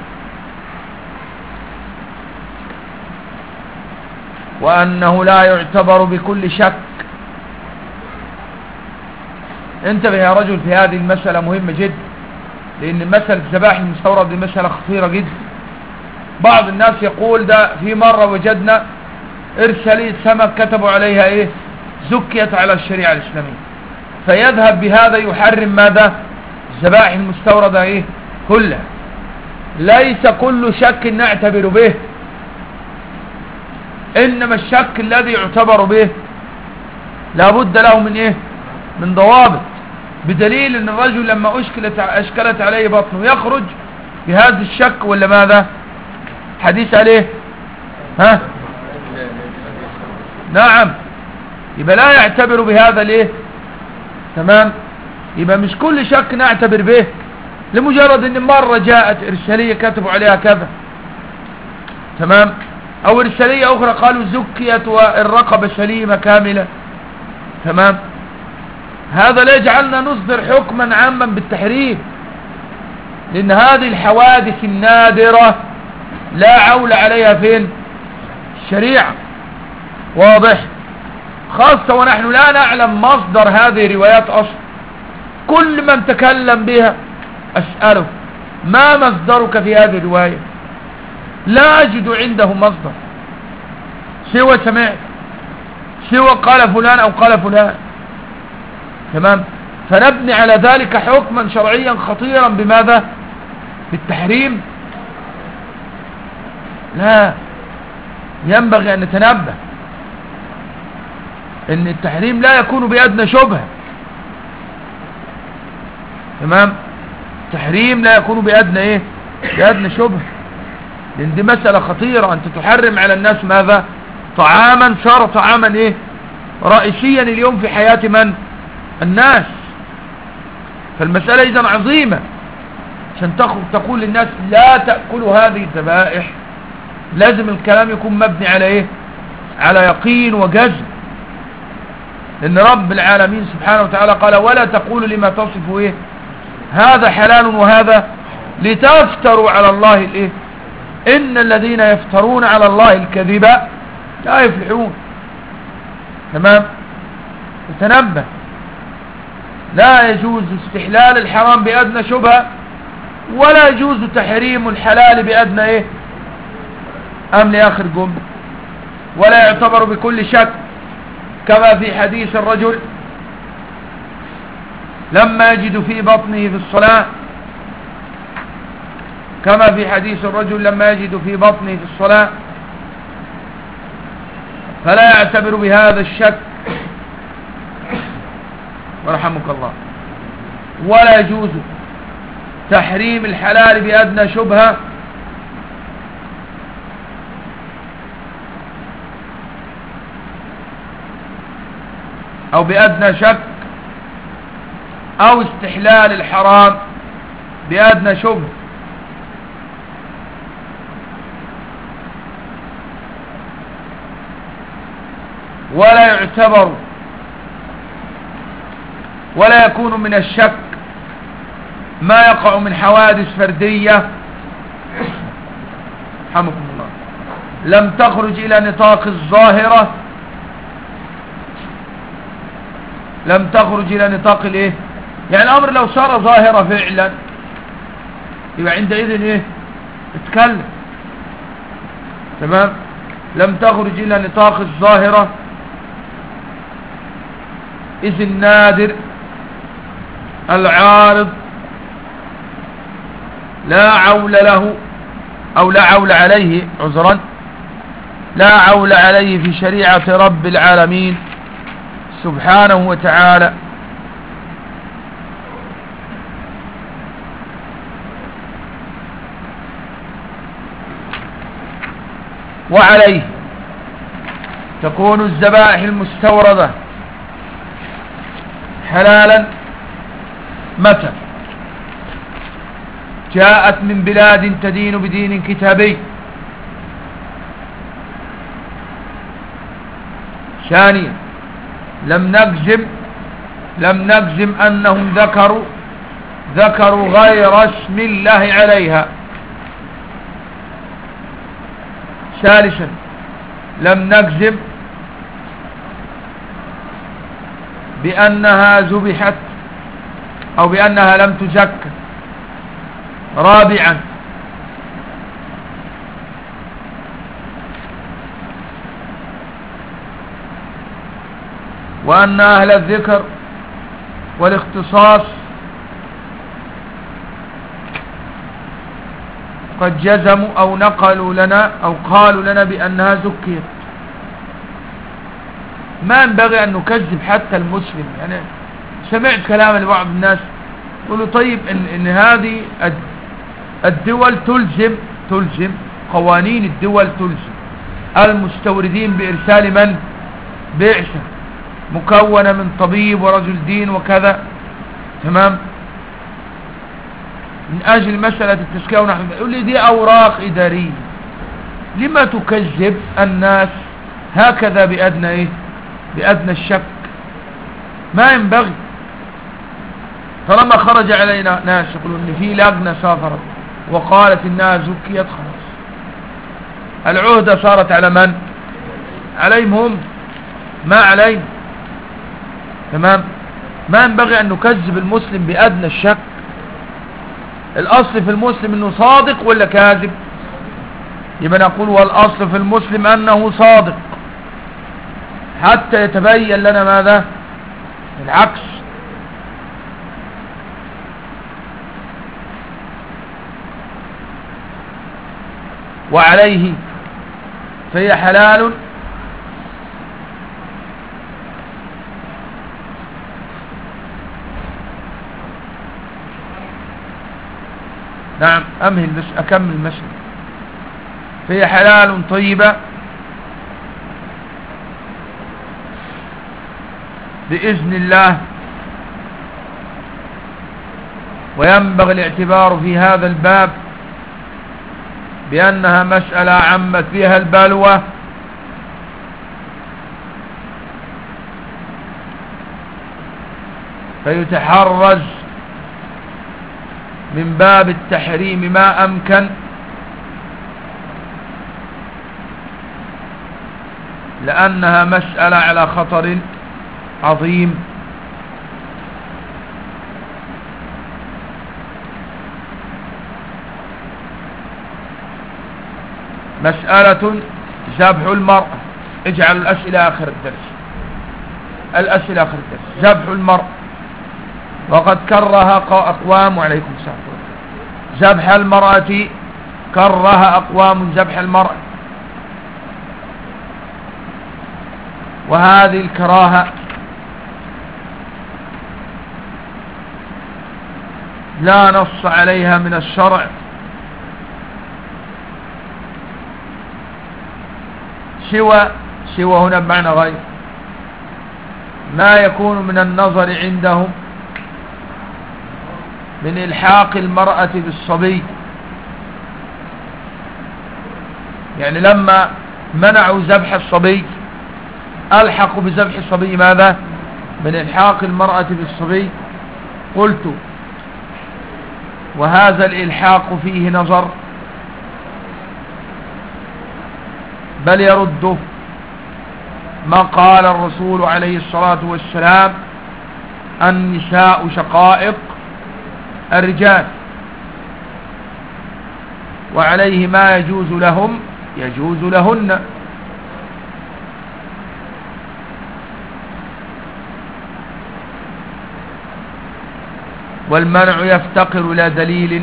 وأنه لا يعتبر بكل شك. انتبه يا رجل في هذه المسألة مهمة جدا، لأن مسألة الذبائح المستوردة دي مسألة خطيرة جدا. بعض الناس يقول ده في مرة وجدنا إرسالية سمك كتبوا عليها إيه؟ زكيت على الشريعة الإسلامية، فيذهب بهذا يحرم ماذا؟ الذبائح المستوردة إيه؟ كلها. ليس كل شك نعتبر به، إنما الشك الذي يعتبر به لابد له من إيه؟ من ضوابط، بدليل أن الرجل لما أشكلت عليه بطنه يخرج بهذا الشك ولا ماذا؟ حديث عليه ها؟ نعم، يبقى لا يعتبر بهذا ليه؟ تمام، يبقى مش كل شك نعتبر به لمجرد ان مرة جاءت ارسالية كتبوا عليها كذا. تمام. او ارسالية اخرى قالوا زكيت والرقبة سليمة كاملة، تمام. هذا لا يجعلنا نصدر حكما عاما بالتحريم، لان هذه الحوادث النادرة لا عول عليها فين؟ الشريعة. واضح؟ خاصة ونحن لا نعلم مصدر هذه الروايات اصلا. كل من تكلم بها اسأله ما مصدرك في هذه الرواية؟ لا اجد عنده مصدر سوى سمعت، سوى قال فلان او قال فلان، تمام. فنبني على ذلك حكما شرعيا خطيرا بماذا؟ بالتحريم. لا، ينبغي ان نتنبه ان التحريم لا يكون بأدنى شبهة، تمام. التحريم لا يكون بأدنى ايه؟ بأدنى شبهة، لان دي مسألة خطيرة. انت تحرم على الناس ماذا؟ طعاما صار طعاما ايه؟ رئيسيا اليوم في حياة من؟ الناس. فالمسألة اذا عظيمة. عشان تقول للناس لا تأكلوا هذه الذبائح، لازم الكلام يكون مبني على ايه؟ على يقين وجزم. لان رب العالمين سبحانه وتعالى قال ولا تقولوا لما تصفوا ايه؟ هذا حلال وهذا لتفتروا على الله الايه؟ ان الذين يفترون على الله الكذب لا يفلحون. تمام. تنبه، لا يجوز استحلال الحرام بأدنى شبهة، ولا يجوز تحريم الحلال بأدنى ايه؟ ام لاخر جملة. ولا يعتبر بكل شك، كما في حديث الرجل لما يجد في بطنه في الصلاة، كما في حديث الرجل لما يجد في بطنه في الصلاة، فلا يعتبر بهذا الشك ورحمك الله. ولا يجوز تحريم الحلال بأدنى شبهة، او بأدنى شك، او استحلال الحرام بأدنى شبهة. ولا يعتبر ولا يكون من الشك ما يقع من حوادث فردية رحمكم الله لم تخرج الى نطاق الظاهرة، لم تخرج الى نطاق الايه؟ يعني الامر لو صار ظاهرة فعلا يبقى عندئذ ايه؟ اتكلم، تمام. لم تخرج الى نطاق الظاهرة، إذ النادر العارض لا عول له أو لا عول عليه، عذرا، لا عول عليه في شريعة رب العالمين سبحانه وتعالى. وعليه تكون الذبائح المستوردة حلالا متى جاءت من بلاد تدين بدين كتابي. ثانيا لم نجزم أنهم ذكروا غير اسم الله عليها. ثالثا لم نجزم بأنها ذبحت أو بأنها لم تزكى. رابعا وأن أهل الذكر والاختصاص قد جزموا أو نقلوا لنا أو قالوا لنا بأنها زكيت. ما ينبغي أن نكذب حتى المسلم. يعني سمعت كلام لبعض الناس يقولوا طيب إن هذه الدول تلزم قوانين الدول تلزم المستوردين بإرسال من؟ بعثة مكونة من طبيب ورجل دين وكذا، تمام، من أجل مسألة التزكية. ونحن يقول لي دي أوراق إدارية، لما تكذب الناس هكذا بأدنى إيه؟ بأدنى الشك؟ ما ينبغي. طالما خرج علينا ناس يقولون ان في لجنة سافرت وقالت انها زكيت، خلاص العهدة صارت على من؟ عليهم هم، ما علينا. تمام. ما ينبغي ان نكذب المسلم بأدنى الشك. الاصل في المسلم انه صادق ولا كاذب؟ يبقى نقول والاصل في المسلم انه صادق حتى يتبين لنا ماذا؟ العكس. وعليه فهي حلال نعم أمهل بس أكمل المشهد. فهي حلال طيبة بإذن الله. وينبغي الاعتبار في هذا الباب بأنها مسألة عمت فيها البلوى، فيتحرز من باب التحريم ما أمكن، لأنها مسألة على خطر عظيم. مسألة ذبح المرأة. اجعلوا الأسئلة آخر الدرس، الأسئلة آخر الدرس. ذبح المرأة، وقد كره أقوام، وعليكم السلام، ذبح المرأة، كره أقوام ذبح المرأة، وهذه الكراهة لا نص عليها من الشرع، سوى هنا بمعنى غير ما يكون من النظر عندهم من إلحاق المرأة بالصبي. يعني لما منعوا ذبح الصبي ألحقوا بذبح الصبي ماذا؟ من إلحاق المرأة بالصبي. قلت وهذا الإلحاق فيه نظر، بل يرد ما قال الرسول عليه الصلاة والسلام: النساء شقائق الرجال، وعليه ما يجوز لهم يجوز لهن. والمنع يفتقر إلى دليل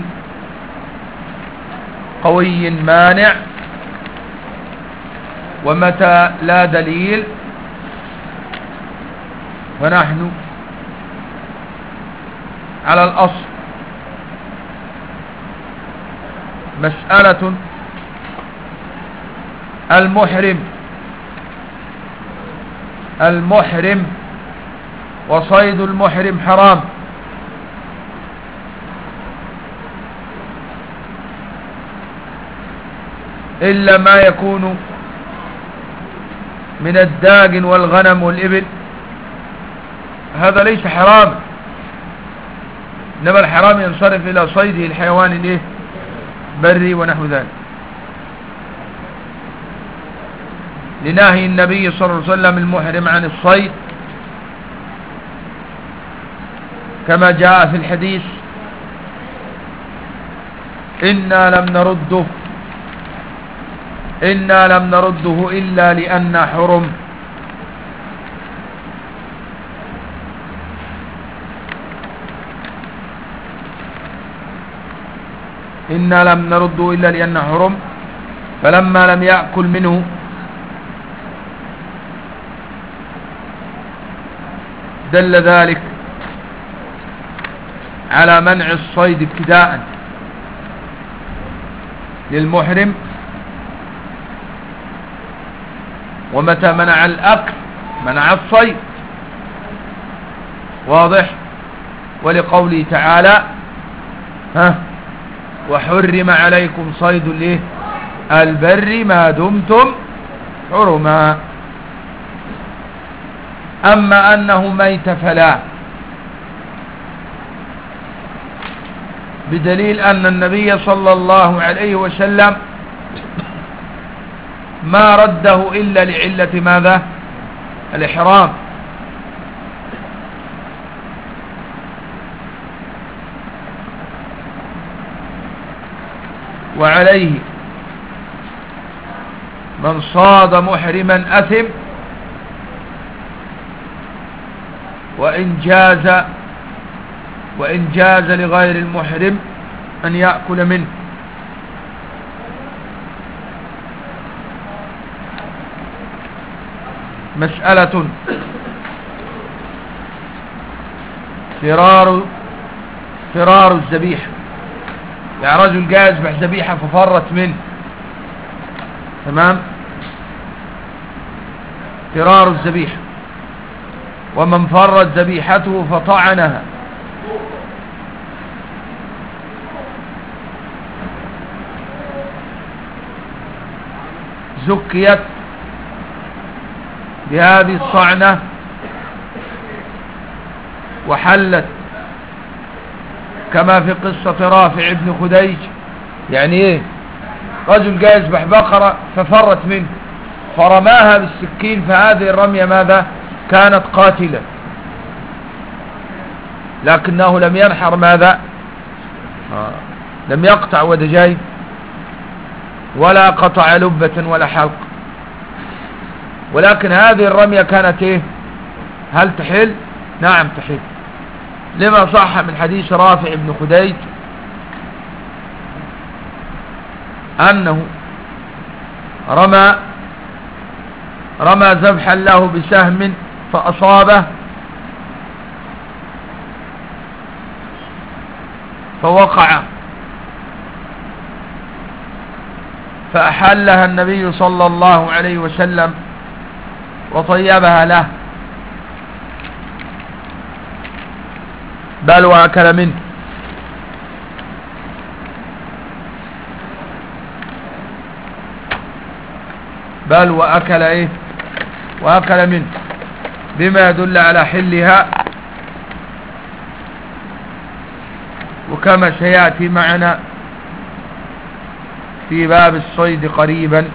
قوي مانع، ومتى لا دليل ونحن على الأصل. مسألة المحرم وصيد المحرم حرام، إلا ما يكون من الداجن والغنم والإبل، هذا ليس حرام، إنما الحرام ينصرف إلى صيده الحيوان الايه بري ونحو ذلك، لنهي النبي صلى الله عليه وسلم المحرم عن الصيد، كما جاء في الحديث: إنا لم نرده إلا لأن حرم. إنا لم نرده إلا لأن حرم، فلما لم يأكل منه دل ذلك على منع الصيد ابتداء للمحرم، ومتى منع الأكل منع الصيد. واضح؟ ولقوله تعالى: وحرم عليكم صيد البر ما دمتم حرما. أما أنه ميت فلا، بدليل أن النبي صلى الله عليه وسلم ما رده إلا لعلة ماذا؟ الإحرام. وعليه من صاد محرما أثم وإن جاز لغير المحرم أن يأكل منه. مسألة فرار الذبيحة، يعني رجل جاء يذبح ذبيحة ففرت منه، تمام؟ فرار الذبيحة. ومن فرت ذبيحته فطعنها زكيت بهذه الطعنة وحلت، كما في قصة رافع بن خديج. يعني ايه؟ رجل جاء يذبح بقرة ففرت منه فرماها بالسكين، فهذه الرمية ماذا؟ كانت قاتلة، لكنه لم ينحر ماذا؟ لم يقطع ودجاج ولا قطع لبة ولا حلق، ولكن هذه الرمية كانت ايه؟ هل تحل؟ نعم تحل، لما صح من حديث رافع بن خديج أنه رمى ذبحا له بسهم فأصابه فوقع، فأحلها النبي صلى الله عليه وسلم وطيبها له، بل وأكل منه. بل وأكل ايه؟ وأكل منه، بما يدل على حلها، وكما سيأتي معنا في باب الصيد قريبا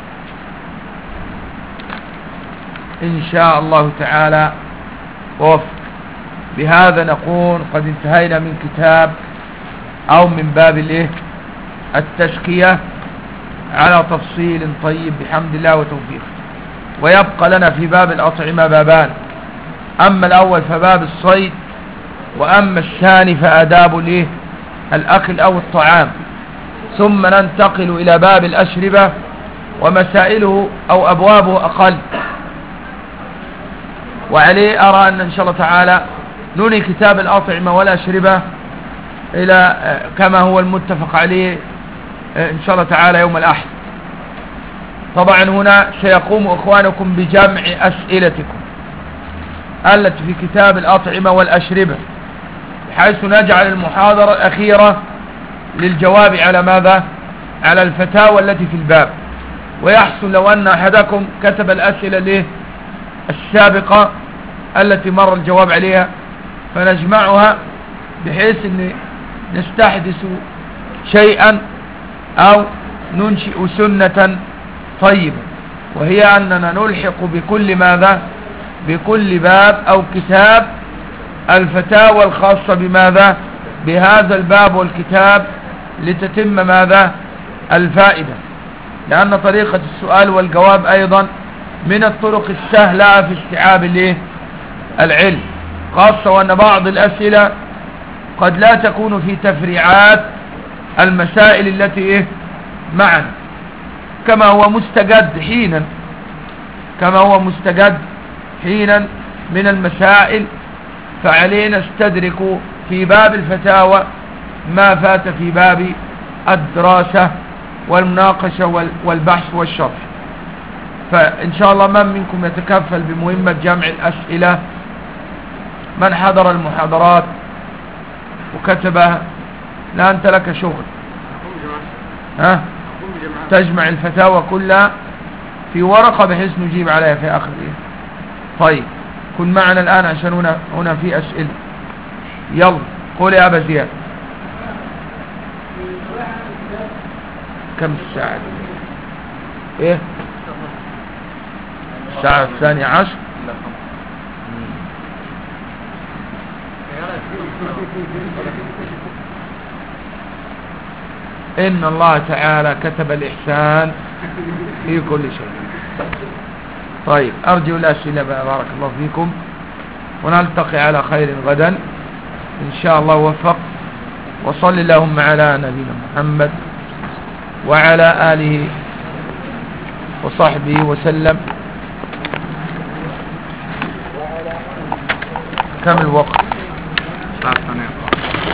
إن شاء الله تعالى. وفق بهذا نكون قد انتهينا من كتاب أو من باب الايه؟ التزكية على تفصيل طيب بحمد الله وتوفيقه. ويبقى لنا في باب الأطعمة بابان، أما الأول فباب الصيد، وأما الثاني فآداب الايه؟ الأكل أو الطعام. ثم ننتقل إلى باب الأشربة، ومسائله أو أبوابه أقل، وعليه أرى أن شاء الله تعالى ننهي كتاب الأطعمة والأشربة إلى كما هو المتفق عليه إن شاء الله تعالى يوم الأحد. طبعا هنا سيقوم إخوانكم بجمع أسئلتكم التي في كتاب الأطعمة والأشربة، بحيث نجعل المحاضرة الأخيرة للجواب على ماذا؟ على الفتاوى التي في الباب. ويحسن لو أن أحدكم كتب الأسئلة السابقة التي مر الجواب عليها فنجمعها، بحيث أن نستحدث شيئا أو ننشئ سنة طيبة، وهي أننا نلحق بكل ماذا؟ بكل باب أو كتاب الفتاوى الخاصة بماذا؟ بهذا الباب والكتاب، لتتم ماذا؟ الفائدة. لأن طريقة السؤال والجواب أيضا من الطرق السهلة في استيعاب العلم، خاصة وأن بعض الأسئلة قد لا تكون في تفريعات المسائل التي معنا، كما هو مستجد حينا من المسائل. فعلينا نستدرك في باب الفتاوى ما فات في باب الدراسة والمناقشة والبحث والشرح. فإن شاء الله من منكم يتكفل بمهمة جمع الأسئلة؟ من حضر المحاضرات وكتبها؟ لا أنت لك شغل. ها؟ تجمع الفتاوى كلها في ورقة بحيث نجيب عليها في آخر إيه. طيب كن معنا الآن عشان هنا في أسئلة. يلا قول يا أبا زياد. كم الساعة دي؟ إيه الساعة 12:00. إن الله تعالى كتب الإحسان في كل شيء. طيب أرجو الأسئلة بارك الله فيكم، ونلتقي على خير غدا إن شاء الله وفق. وصل اللهم على نبينا محمد وعلى آله وصحبه وسلم. كم الوقت؟